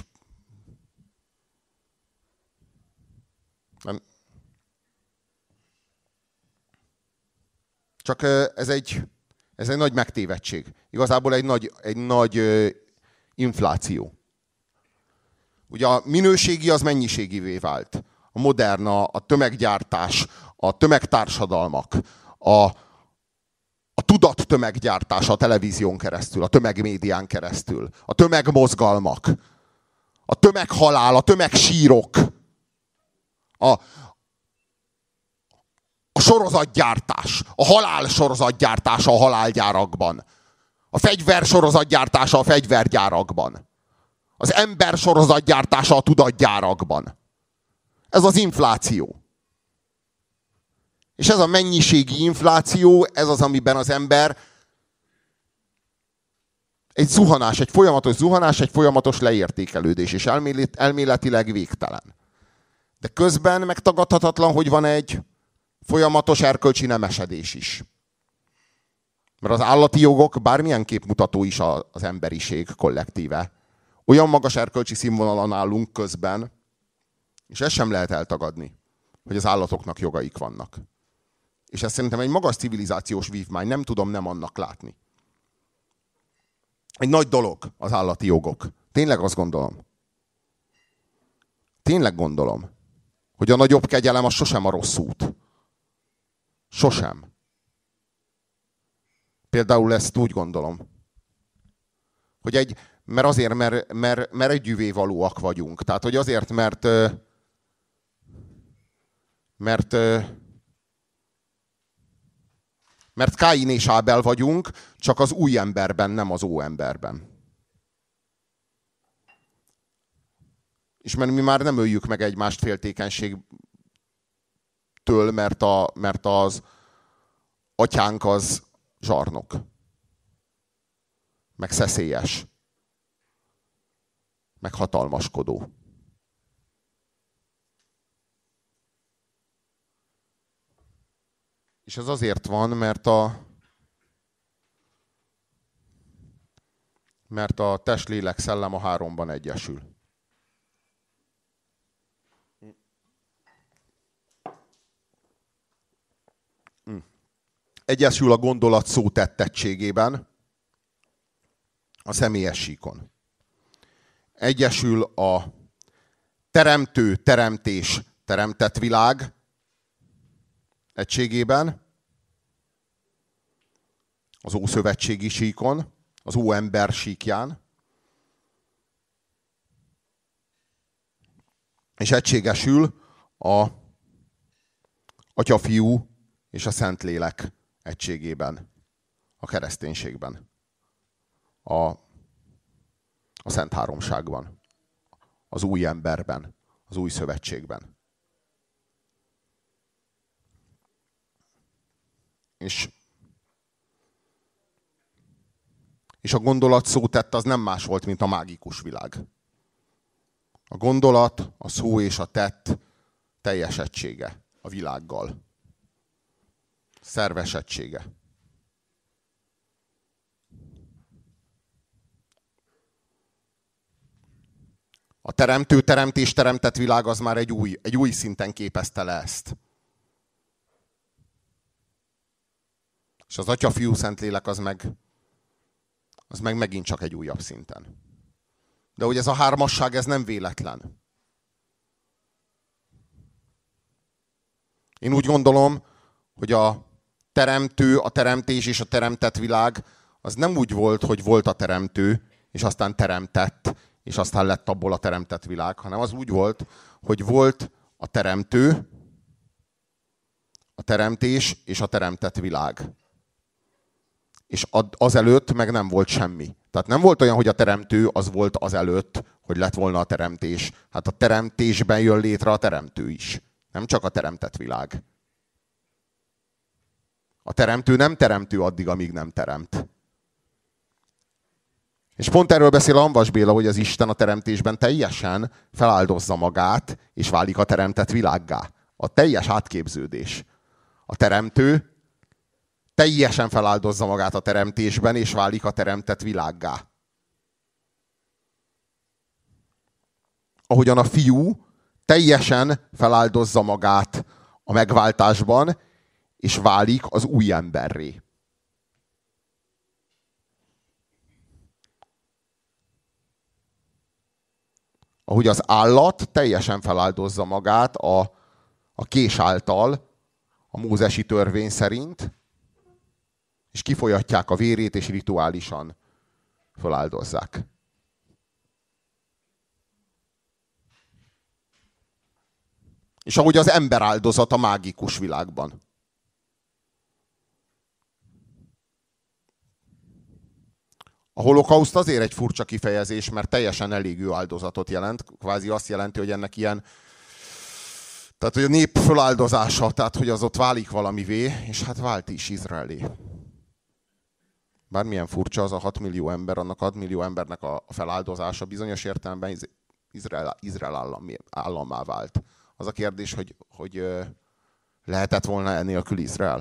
Csak ez egy nagy megtévedtség. Igazából egy nagy infláció. Ugye a minőségi az mennyiségivé vált. A modern, a tömeggyártás, a tömegtársadalmak, a tudat tömeggyártása a televízión keresztül, a tömegmédián keresztül, a tömegmozgalmak, a tömeghalál, a tömegsírok, a sorozatgyártás, a halál sorozatgyártása a halálgyárakban, a fegyver sorozatgyártása a fegyvergyárakban, az ember sorozatgyártása a tudatgyárakban. Ez az infláció. És ez a mennyiségi infláció, ez az, amiben az ember egy zuhanás, egy folyamatos zuhanás, egy folyamatos leértékelődés, és elméletileg végtelen. De közben megtagadhatatlan, hogy van egy folyamatos erkölcsi nemesedés is. Mert az állati jogok bármilyen képmutató is az emberiség kollektíve. Olyan magas erkölcsi színvonalon állunk közben, és ezt sem lehet eltagadni, hogy az állatoknak jogaik vannak. És ez szerintem egy magas civilizációs vívmány, nem tudom nem annak látni. Egy nagy dolog az állati jogok. Tényleg azt gondolom. Tényleg gondolom, hogy a nagyobb kegyelem az sosem a rossz út. Sosem. Például ezt úgy gondolom, hogy mert azért, mert együvévalóak vagyunk. Tehát, hogy azért, mert Káin és Ábel vagyunk, csak az új emberben, nem az óemberben. És mert mi már nem öljük meg egymást féltékenységtől, mert az atyánk az zsarnok. Meg szeszélyes. Meg hatalmaskodó. És ez azért van, mert a test, lélek, szellem a háromban egyesül. Egyesül a gondolat szó tettettségében, a személyes síkon. Egyesül a teremtő, teremtés, teremtett világ egységében, az ószövetségi síkon, az óember síkján, és egységesül a Atya, Fiú és a Szentlélek egységében, a kereszténységben, a Szent Háromságban, az új emberben, az új szövetségben. És a gondolat szótett az nem más volt, mint a mágikus világ. A gondolat, a szó és a tett teljes egysége a világgal. Szerves egysége. A teremtő, teremtés, teremtett világ az már egy új szinten képezte le ezt. És az Atya, Fiú, Szentlélek az meg megint csak egy újabb szinten. De hogy ez a hármasság, ez nem véletlen. Én úgy gondolom, hogy a teremtő, a teremtés és a teremtett világ az nem úgy volt, hogy volt a teremtő, és aztán teremtett, és aztán lett abból a teremtett világ, hanem az úgy volt, hogy volt a teremtő, a teremtés és a teremtett világ. És azelőtt meg nem volt semmi. Tehát nem volt olyan, hogy a teremtő az volt azelőtt, hogy lett volna a teremtés. Hát a teremtésben jön létre a teremtő is. Nem csak a teremtett világ. A teremtő nem teremtő addig, amíg nem teremt. És pont erről beszél Hamvas Béla, hogy az Isten a teremtésben teljesen feláldozza magát, és válik a teremtett világgá. A teljes átképződés. A teremtő teljesen feláldozza magát a teremtésben, és válik a teremtett világgá. Ahogyan a Fiú teljesen feláldozza magát a megváltásban, és válik az új emberré. Ahogy az állat teljesen feláldozza magát a kés által, a mózesi törvény szerint, és kifolyatják a vérét, és rituálisan feláldozzák. És ahogy az ember áldozat a mágikus világban. A holokauszt azért egy furcsa kifejezés, mert teljesen elégő áldozatot jelent. Kvázi azt jelenti, hogy ennek ilyen... Tehát, hogy a nép föláldozása, tehát, hogy az ott válik valamivé, és hát vált is Izraelé. Bármilyen furcsa az a 6 millió ember, annak 6 millió embernek a feláldozása bizonyos értelemben Izrael állammá vált. Az a kérdés, hogy Lehetett volna enélkül Izrael?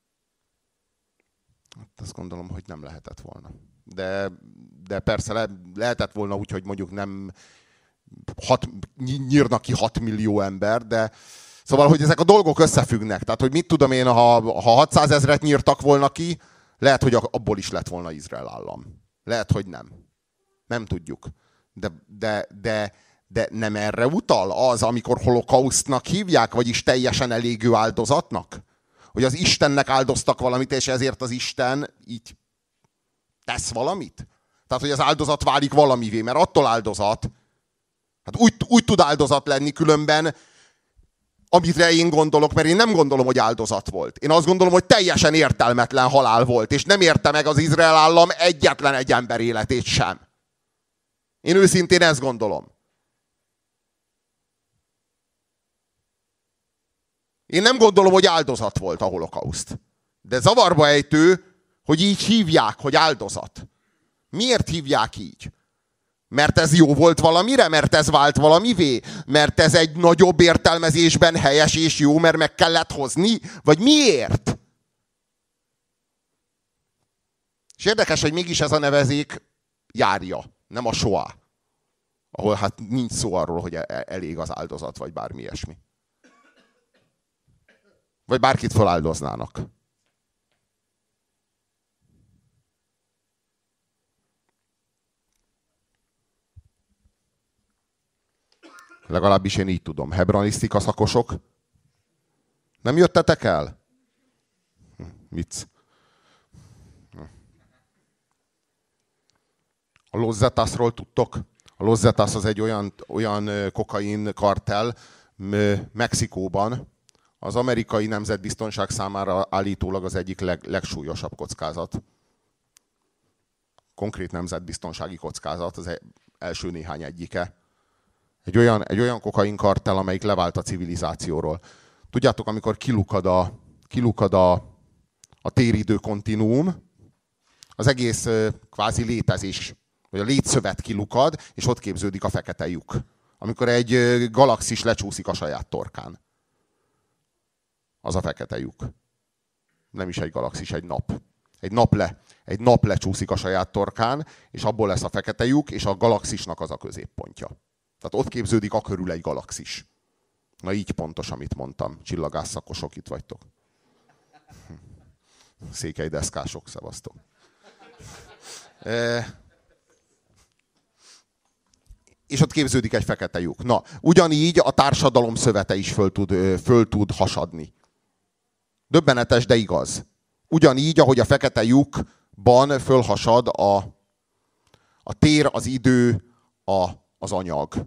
Hát azt gondolom, hogy nem lehetett volna. De persze lehetett volna úgy, hogy mondjuk nem nyírnak ki 6 millió ember, de szóval, hogy ezek a dolgok összefüggnek. Tehát, hogy mit tudom én, ha 600 000-et nyírtak volna ki, lehet, hogy abból is lett volna Izrael állam. Lehet, hogy nem. Nem tudjuk. De nem erre utal az, amikor holokausztnak hívják, vagyis teljesen elégő áldozatnak? Hogy az Istennek áldoztak valamit, és ezért az Isten így tesz valamit? Tehát, hogy az áldozat válik valamivé, mert attól áldozat. Hát úgy tud áldozat lenni különben, amire én gondolok, mert én nem gondolom, hogy áldozat volt. Én azt gondolom, hogy teljesen értelmetlen halál volt, és nem érte meg az Izrael állam egyetlen egy ember életét sem. Én őszintén ezt gondolom. Én nem gondolom, hogy áldozat volt a holokauszt. De zavarba ejtő, hogy így hívják, hogy áldozat. Miért hívják így? Mert ez jó volt valamire? Mert ez vált valamivé? Mert ez egy nagyobb értelmezésben helyes és jó, mert meg kellett hozni? Vagy miért? És érdekes, hogy mégis ez a nevezék járja, nem a soá. Ahol hát nincs szó arról, hogy elég az áldozat, vagy bármi ilyesmi. Vagy bárkit feláldoznának. Legalábbis én így tudom. Hebranisztika szakosok. Nem jöttetek el? Vicc. A Los Zetasról tudtok? A Los Zetas az egy olyan kokain kartel Mexikóban, az amerikai nemzetbiztonság számára állítólag az egyik legsúlyosabb kockázat. Konkrét nemzetbiztonsági kockázat, az első néhány egyike. Egy olyan kokainkartel, amelyik levált a civilizációról. Tudjátok, amikor kilukad a téridő kontinuum, az egész kvázi létezés, vagy a létszövet kilukad, és ott képződik a fekete lyuk. Amikor egy galaxis lecsúszik a saját torkán. Az a fekete lyuk. Nem is egy galaxis, egy nap. Egy nap lecsúszik a saját torkán, és abból lesz a fekete lyuk, és a galaxisnak az a középpontja. Tehát ott képződik akörül egy galaxis. Na így pontos, amit mondtam. Csillagászszakosok, itt vagytok. Székelydeszkások, szevasztok. És ott képződik egy fekete lyuk. Na, ugyanígy a társadalom szövete is föl tud hasadni. Döbbenetes, de igaz. Ugyanígy, ahogy a fekete lyukban fölhasad a tér, az idő, az anyag.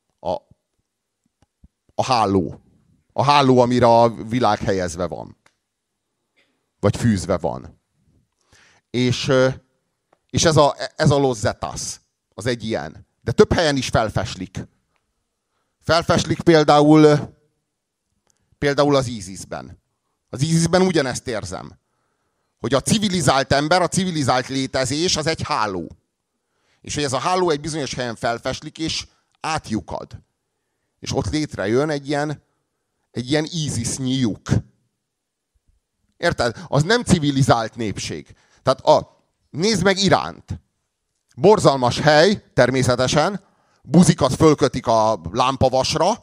A háló. A háló, amire a világ helyezve van. Vagy fűzve van. És ez a Los Zetas. Az egy ilyen. De több helyen is felfeslik. Felfeslik például az ISIS-ben. Az ISIS-ben ugyanezt érzem. Hogy a civilizált ember, a civilizált létezés az egy háló. És hogy ez a háló egy bizonyos helyen felfeslik, és átlyukad. És ott létrejön egy ilyen ISIS-nyi lyuk. Érted? Az nem civilizált népség. Tehát nézd meg Iránt. Borzalmas hely, természetesen. Buzikat fölkötik a lámpavasra.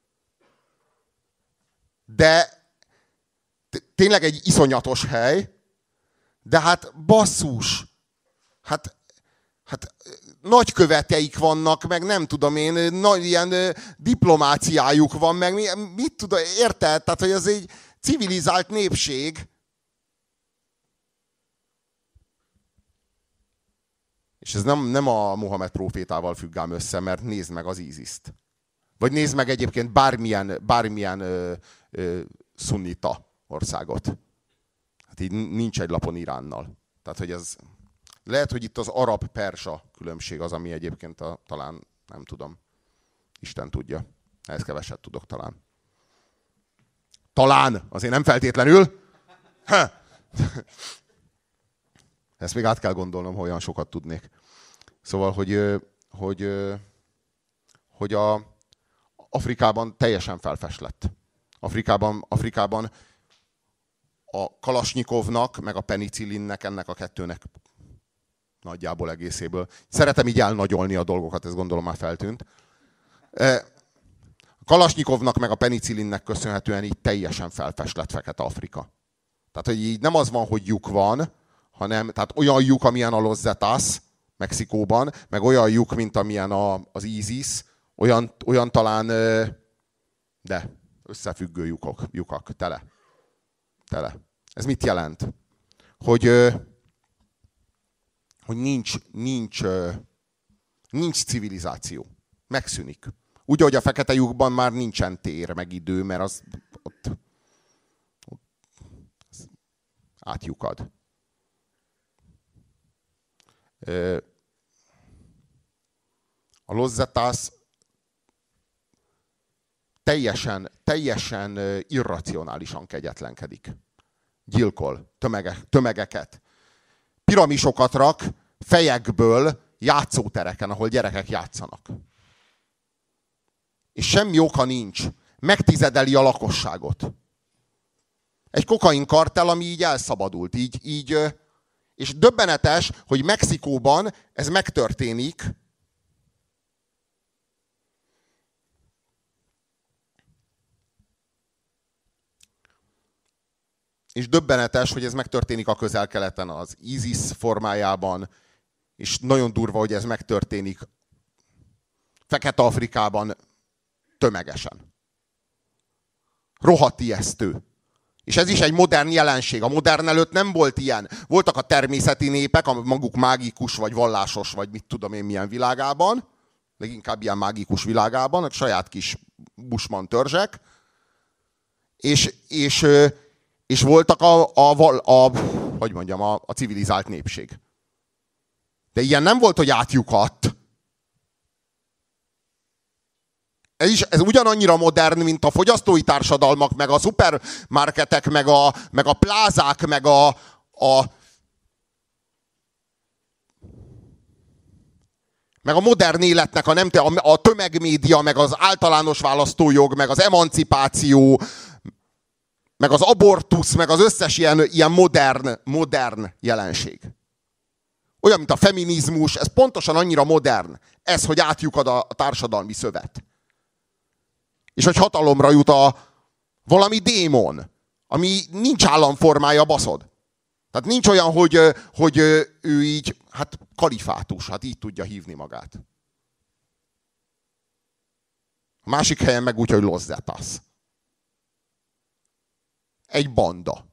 De tényleg egy iszonyatos hely. De hát basszus. Hát nagyköveteik vannak, meg nem tudom én, ilyen diplomáciájuk van, meg mit tudom, érted? Tehát, hogy ez egy civilizált népség. És ez nem a Mohamed prófétával függ ám össze, mert nézd meg az ISIS-t. Vagy nézd meg egyébként bármilyen szunnita országot. Hát így nincs egy lapon Iránnal. Tehát, hogy ez... Lehet, hogy itt az arab-persa különbség az, ami egyébként talán, nem tudom, Isten tudja. Ehhez keveset tudok talán. Talán, azért nem feltétlenül. Ezt még át kell gondolnom, hogy olyan sokat tudnék. Szóval, hogy Afrikában teljesen felfeslett. Afrikában a Kalasnyikovnak, meg a penicillinnek, ennek a kettőnek nagyjából egészéből. Szeretem így elnagyolni a dolgokat, ez gondolom már feltűnt. A Kalasnyikovnak, meg a penicillinnek köszönhetően így teljesen felfest lett Fekete-Afrika. Tehát, hogy így nem az van, hogy lyuk van, hanem tehát olyan lyuk, amilyen a Los Zetas Mexikóban, meg olyan lyuk, mint amilyen az ISIS, olyan talán, de összefüggő lyukak, tele. Ez mit jelent? Hogy nincs civilizáció. Megszűnik. Úgy, hogy a fekete lyukban már nincsen tér, meg idő, mert az ott átlyukad. A Los Zetas teljesen irracionálisan kegyetlenkedik. Gyilkol tömegeket. Piramisokat rak fejekből játszótereken, ahol gyerekek játszanak. És semmi oka nincs. Megtizedeli a lakosságot. Egy kokainkartell, ami így elszabadult. És döbbenetes, hogy Mexikóban ez megtörténik. És döbbenetes, hogy ez megtörténik a Közel-Keleten, az ISIS formájában, és nagyon durva, hogy ez megtörténik Fekete-Afrikában tömegesen. Rohadt ijesztő. És ez is egy modern jelenség. A modern előtt nem volt ilyen. Voltak a természeti népek, a maguk mágikus, vagy vallásos, vagy mit tudom én milyen világában, leginkább ilyen mágikus világában, a saját kis bushman törzsek, és voltak a civilizált népség. De ilyen nem volt, hogy átlyukadt. Ez ugyanannyira modern, mint a fogyasztói társadalmak, meg a szupermarketek, meg a plázák, meg meg a modern életnek a tömegmédia, meg az általános választójog, meg az emancipáció, meg az abortusz, meg az összes ilyen modern jelenség. Olyan, mint a feminizmus, ez pontosan annyira modern. Ez, hogy átlyukad a társadalmi szövet. És hogy hatalomra jut valami démon, ami nincs államformája, baszod. Tehát nincs olyan, hogy ő így, hát kalifátus, hát így tudja hívni magát. A másik helyen meg úgy, hogy Los Zetas. Egy banda.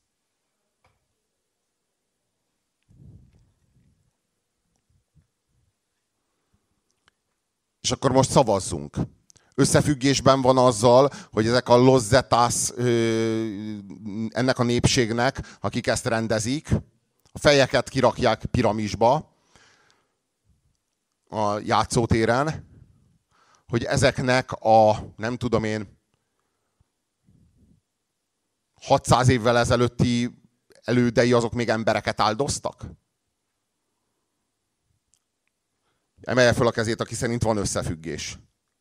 És akkor most szavazzunk. Összefüggésben van azzal, hogy ezek a Los Zetas, ennek a népségnek, akik ezt rendezik, a fejeket kirakják piramisba a játszótéren, hogy ezeknek nem tudom én, 600 évvel ezelőtti elődei azok még embereket áldoztak? Emelje fel a kezét, aki szerint van összefüggés.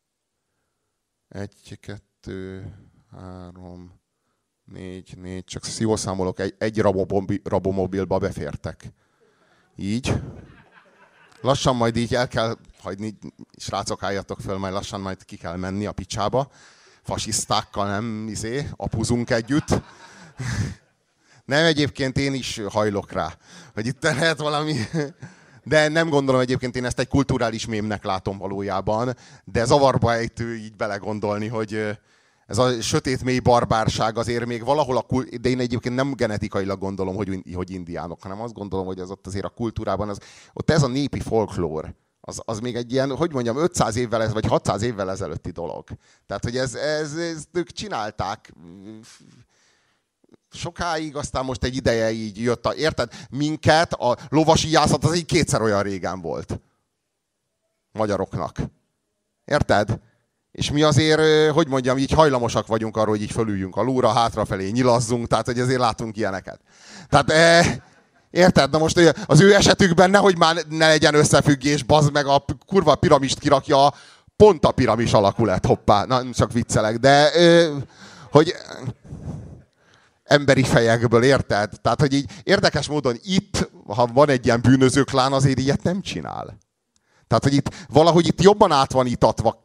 1, 2, 3, 4, csak jól számolok, egy rabomobilba befértek. Így. Lassan majd így el kell hagyni, srácok, álljatok föl, majd lassan majd ki kell menni a picsába. Fasisztákkal nem apuzunk együtt. Nem, egyébként én is hajlok rá, hogy itt lehet valami... De nem gondolom egyébként, én ezt egy kulturális mémnek látom valójában, de zavarba ejtő így belegondolni, hogy ez a sötét mély barbárság azért még valahol de én egyébként nem genetikailag gondolom, hogy indiánok, hanem azt gondolom, hogy az ott azért a kultúrában, ott ez a népi folklór, az még egy ilyen, hogy mondjam, 500 évvel vagy 600 évvel ezelőtti dolog. Tehát, hogy ezt ők csinálták sokáig, aztán most egy ideje így jött érted? Minket a lovasíjászat az így 2-szer olyan régen volt. Magyaroknak. Érted? És mi azért, hogy mondjam, így hajlamosak vagyunk arra, hogy így fölüljünk a lóra, hátrafelé nyilazzunk, tehát hogy azért látunk ilyeneket. Tehát, érted? Na most az ő esetükben nehogy már ne legyen összefüggés, bazd meg, a kurva piramist kirakja, pont a piramis alakú lett, hoppá, na csak viccelek, de... hogy emberi fejekből, érted? Tehát, hogy így érdekes módon itt, ha van egy ilyen bűnöző klán, azért ilyet nem csinál. Tehát, hogy itt valahogy itt jobban át van itatva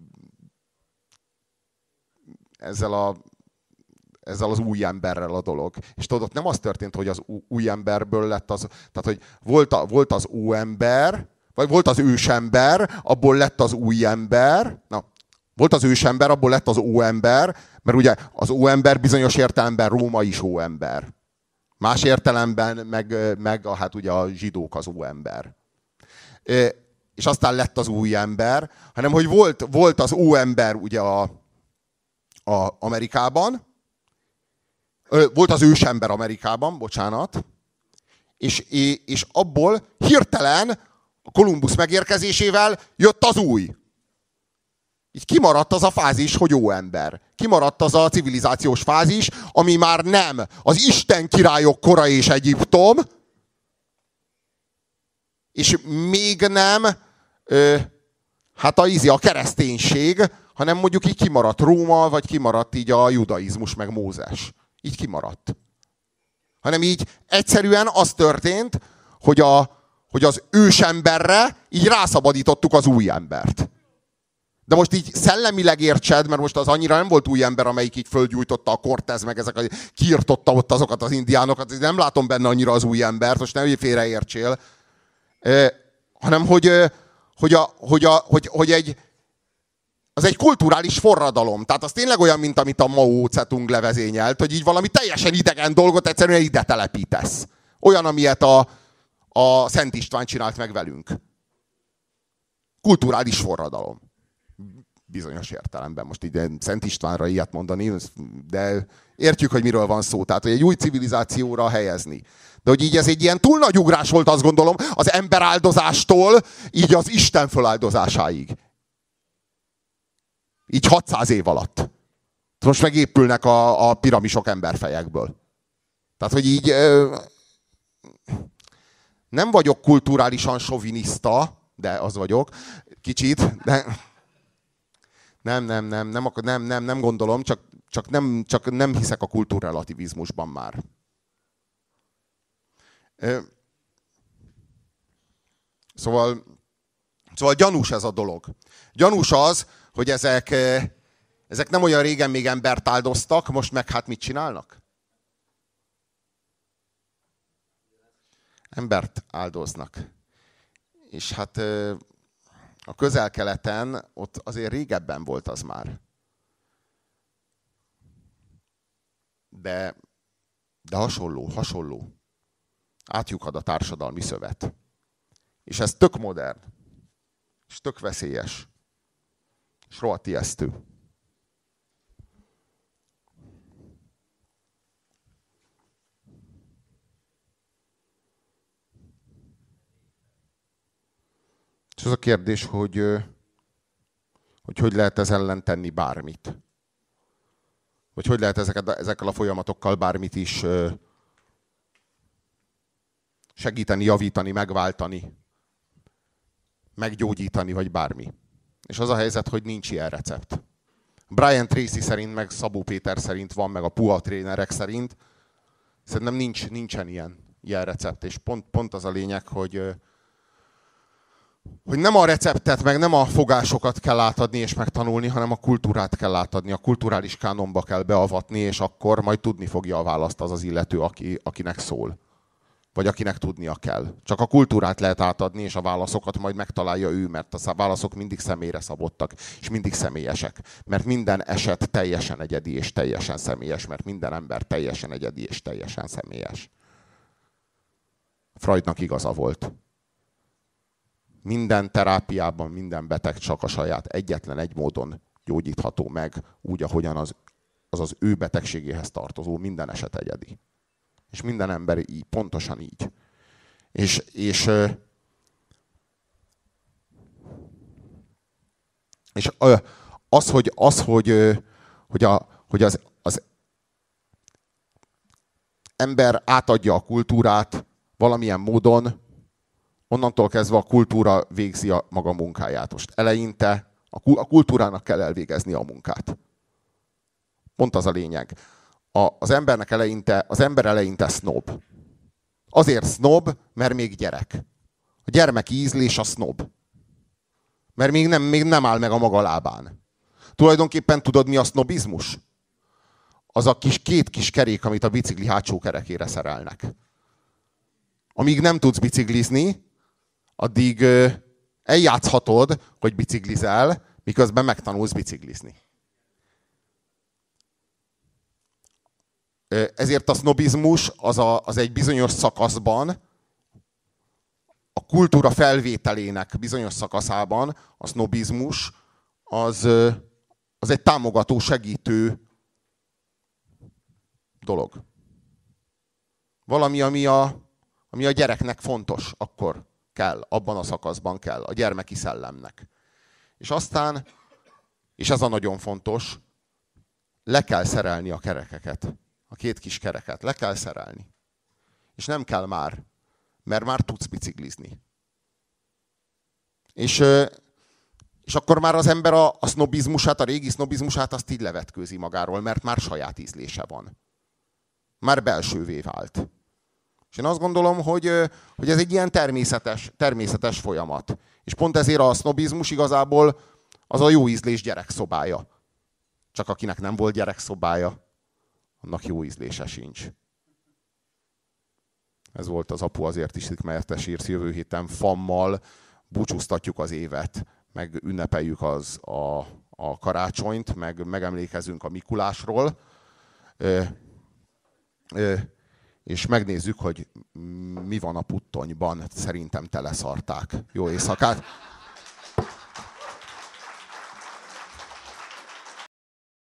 ezzel az új emberrel a dolog. És tudod, ott nem az történt, hogy az új emberből lett az... Tehát, hogy volt az óember, vagy volt az ősember, abból lett az új ember. Na, volt az ősember, abból lett az óember, mert ugye az óember bizonyos értelemben Róma is óember. Más értelemben meg hát ugye a zsidók az óember. És aztán lett az új ember, hanem hogy volt az óember ugye a Amerikában, volt az ősember Amerikában, bocsánat, és abból hirtelen a Kolumbusz megérkezésével jött az új. Így kimaradt az a fázis, hogy jó ember. Kimaradt az a civilizációs fázis, ami már nem az Isten királyok kora és Egyiptom, és még nem hát a kereszténység, hanem mondjuk így kimaradt Róma, vagy kimaradt így a judaizmus, meg Mózes. Így kimaradt. Hanem így egyszerűen az történt, hogy az ősemberre így rászabadítottuk az új embert. De most így szellemileg értsed, mert most az annyira nem volt új ember, amelyik így földgyújtotta a Cortez, meg kiirtotta ott azokat az indiánokat, nem látom benne annyira az új embert, most ne félreértsél, hanem az egy kulturális forradalom. Tehát az tényleg olyan, mint amit a Mao Zedong levezényelt, hogy így valami teljesen idegen dolgot egyszerűen ide telepítesz. Olyan, amilyet a Szent István csinált meg velünk. Kulturális forradalom. Bizonyos értelemben. Most így Szent Istvánra ilyet mondani, de értjük, hogy miről van szó. Tehát, hogy egy új civilizációra helyezni. De hogy így ez egy ilyen túl nagy ugrás volt, azt gondolom, az emberáldozástól így az Isten föláldozásáig. Így 600 év alatt. Most megépülnek a piramisok emberfejekből. Tehát, hogy így nem vagyok kulturálisan soviniszta, de az vagyok, kicsit, de nem gondolom, csak nem hiszek a kultúrrelativizmusban már. Szóval gyanús ez a dolog. Gyanús az, hogy ezek nem olyan régen még embert áldoztak, most meg hát mit csinálnak? Embert áldoznak. És hát a Közel-Keleten ott azért régebben volt az már. De hasonló. Átlyukad a társadalmi szövet. És ez tök modern. És tök veszélyes. És rohadt ijesztő. És az a kérdés, hogy lehet ez ellen tenni bármit. Vagy hogy lehet ezekkel a folyamatokkal bármit is segíteni, javítani, megváltani, meggyógyítani, vagy bármi. És az a helyzet, hogy nincs ilyen recept. Brian Tracy szerint, meg Szabó Péter szerint van, meg a Puha trénerek szerint. Szerintem nincsen ilyen recept. És pont az a lényeg, hogy nem a receptet, meg nem a fogásokat kell átadni és megtanulni, hanem a kultúrát kell átadni, a kulturális kánonba kell beavatni, és akkor majd tudni fogja a választ az illető, akinek szól. Vagy akinek tudnia kell. Csak a kultúrát lehet átadni, és a válaszokat majd megtalálja ő, mert a válaszok mindig személyre szabottak, és mindig személyesek. Mert minden eset teljesen egyedi és teljesen személyes, mert minden ember teljesen egyedi és teljesen személyes. Freudnak igaza volt. Minden terápiában, minden beteg csak a saját egyetlen egy módon gyógyítható meg, úgy, ahogyan az ő betegségéhez tartozó, minden eset egyedi. És minden ember így, pontosan így. És hogy az ember átadja a kultúrát valamilyen módon, onnantól kezdve a kultúra végzi a maga munkáját. Most eleinte a kultúrának kell elvégezni a munkát. Pont az a lényeg. Az ember eleinte sznob. Azért sznob, mert még gyerek. A gyermeki ízlés a sznob. Mert még nem áll meg a maga lábán. Tulajdonképpen tudod, mi a sznobizmus? Az a két kis kerék, amit a bicikli hátsó kerekére szerelnek. Amíg nem tudsz biciklizni, addig eljátszhatod, hogy biciklizel, miközben megtanulsz biciklizni. Ezért a sznobizmus az egy bizonyos szakaszban, a kultúra felvételének bizonyos szakaszában a sznobizmus az egy támogató, segítő dolog. Valami, ami a gyereknek fontos, akkor kell, abban a szakaszban kell, a gyermeki szellemnek. És aztán, és ez a nagyon fontos, le kell szerelni a kerekeket. A két kis kereket. Le kell szerelni. És nem kell már, mert már tudsz biciklizni. És akkor már az ember a sznobizmusát, a régi sznobizmusát azt így levetkőzi magáról, mert már saját ízlése van. Már belsővé vált. És én azt gondolom, hogy ez egy ilyen természetes folyamat. És pont ezért a sznobizmus igazából az a jó ízlés gyerekszobája. Csak akinek nem volt gyerekszobája, annak jó ízlése sincs. Ez volt az Apu azért is, mert te sírsz, jövő héten fammal búcsúztatjuk az évet, meg ünnepeljük a karácsonyt, meg megemlékezünk a Mikulásról, és megnézzük, hogy mi van a puttonyban. Szerintem teleszarták. Jó éjszakát!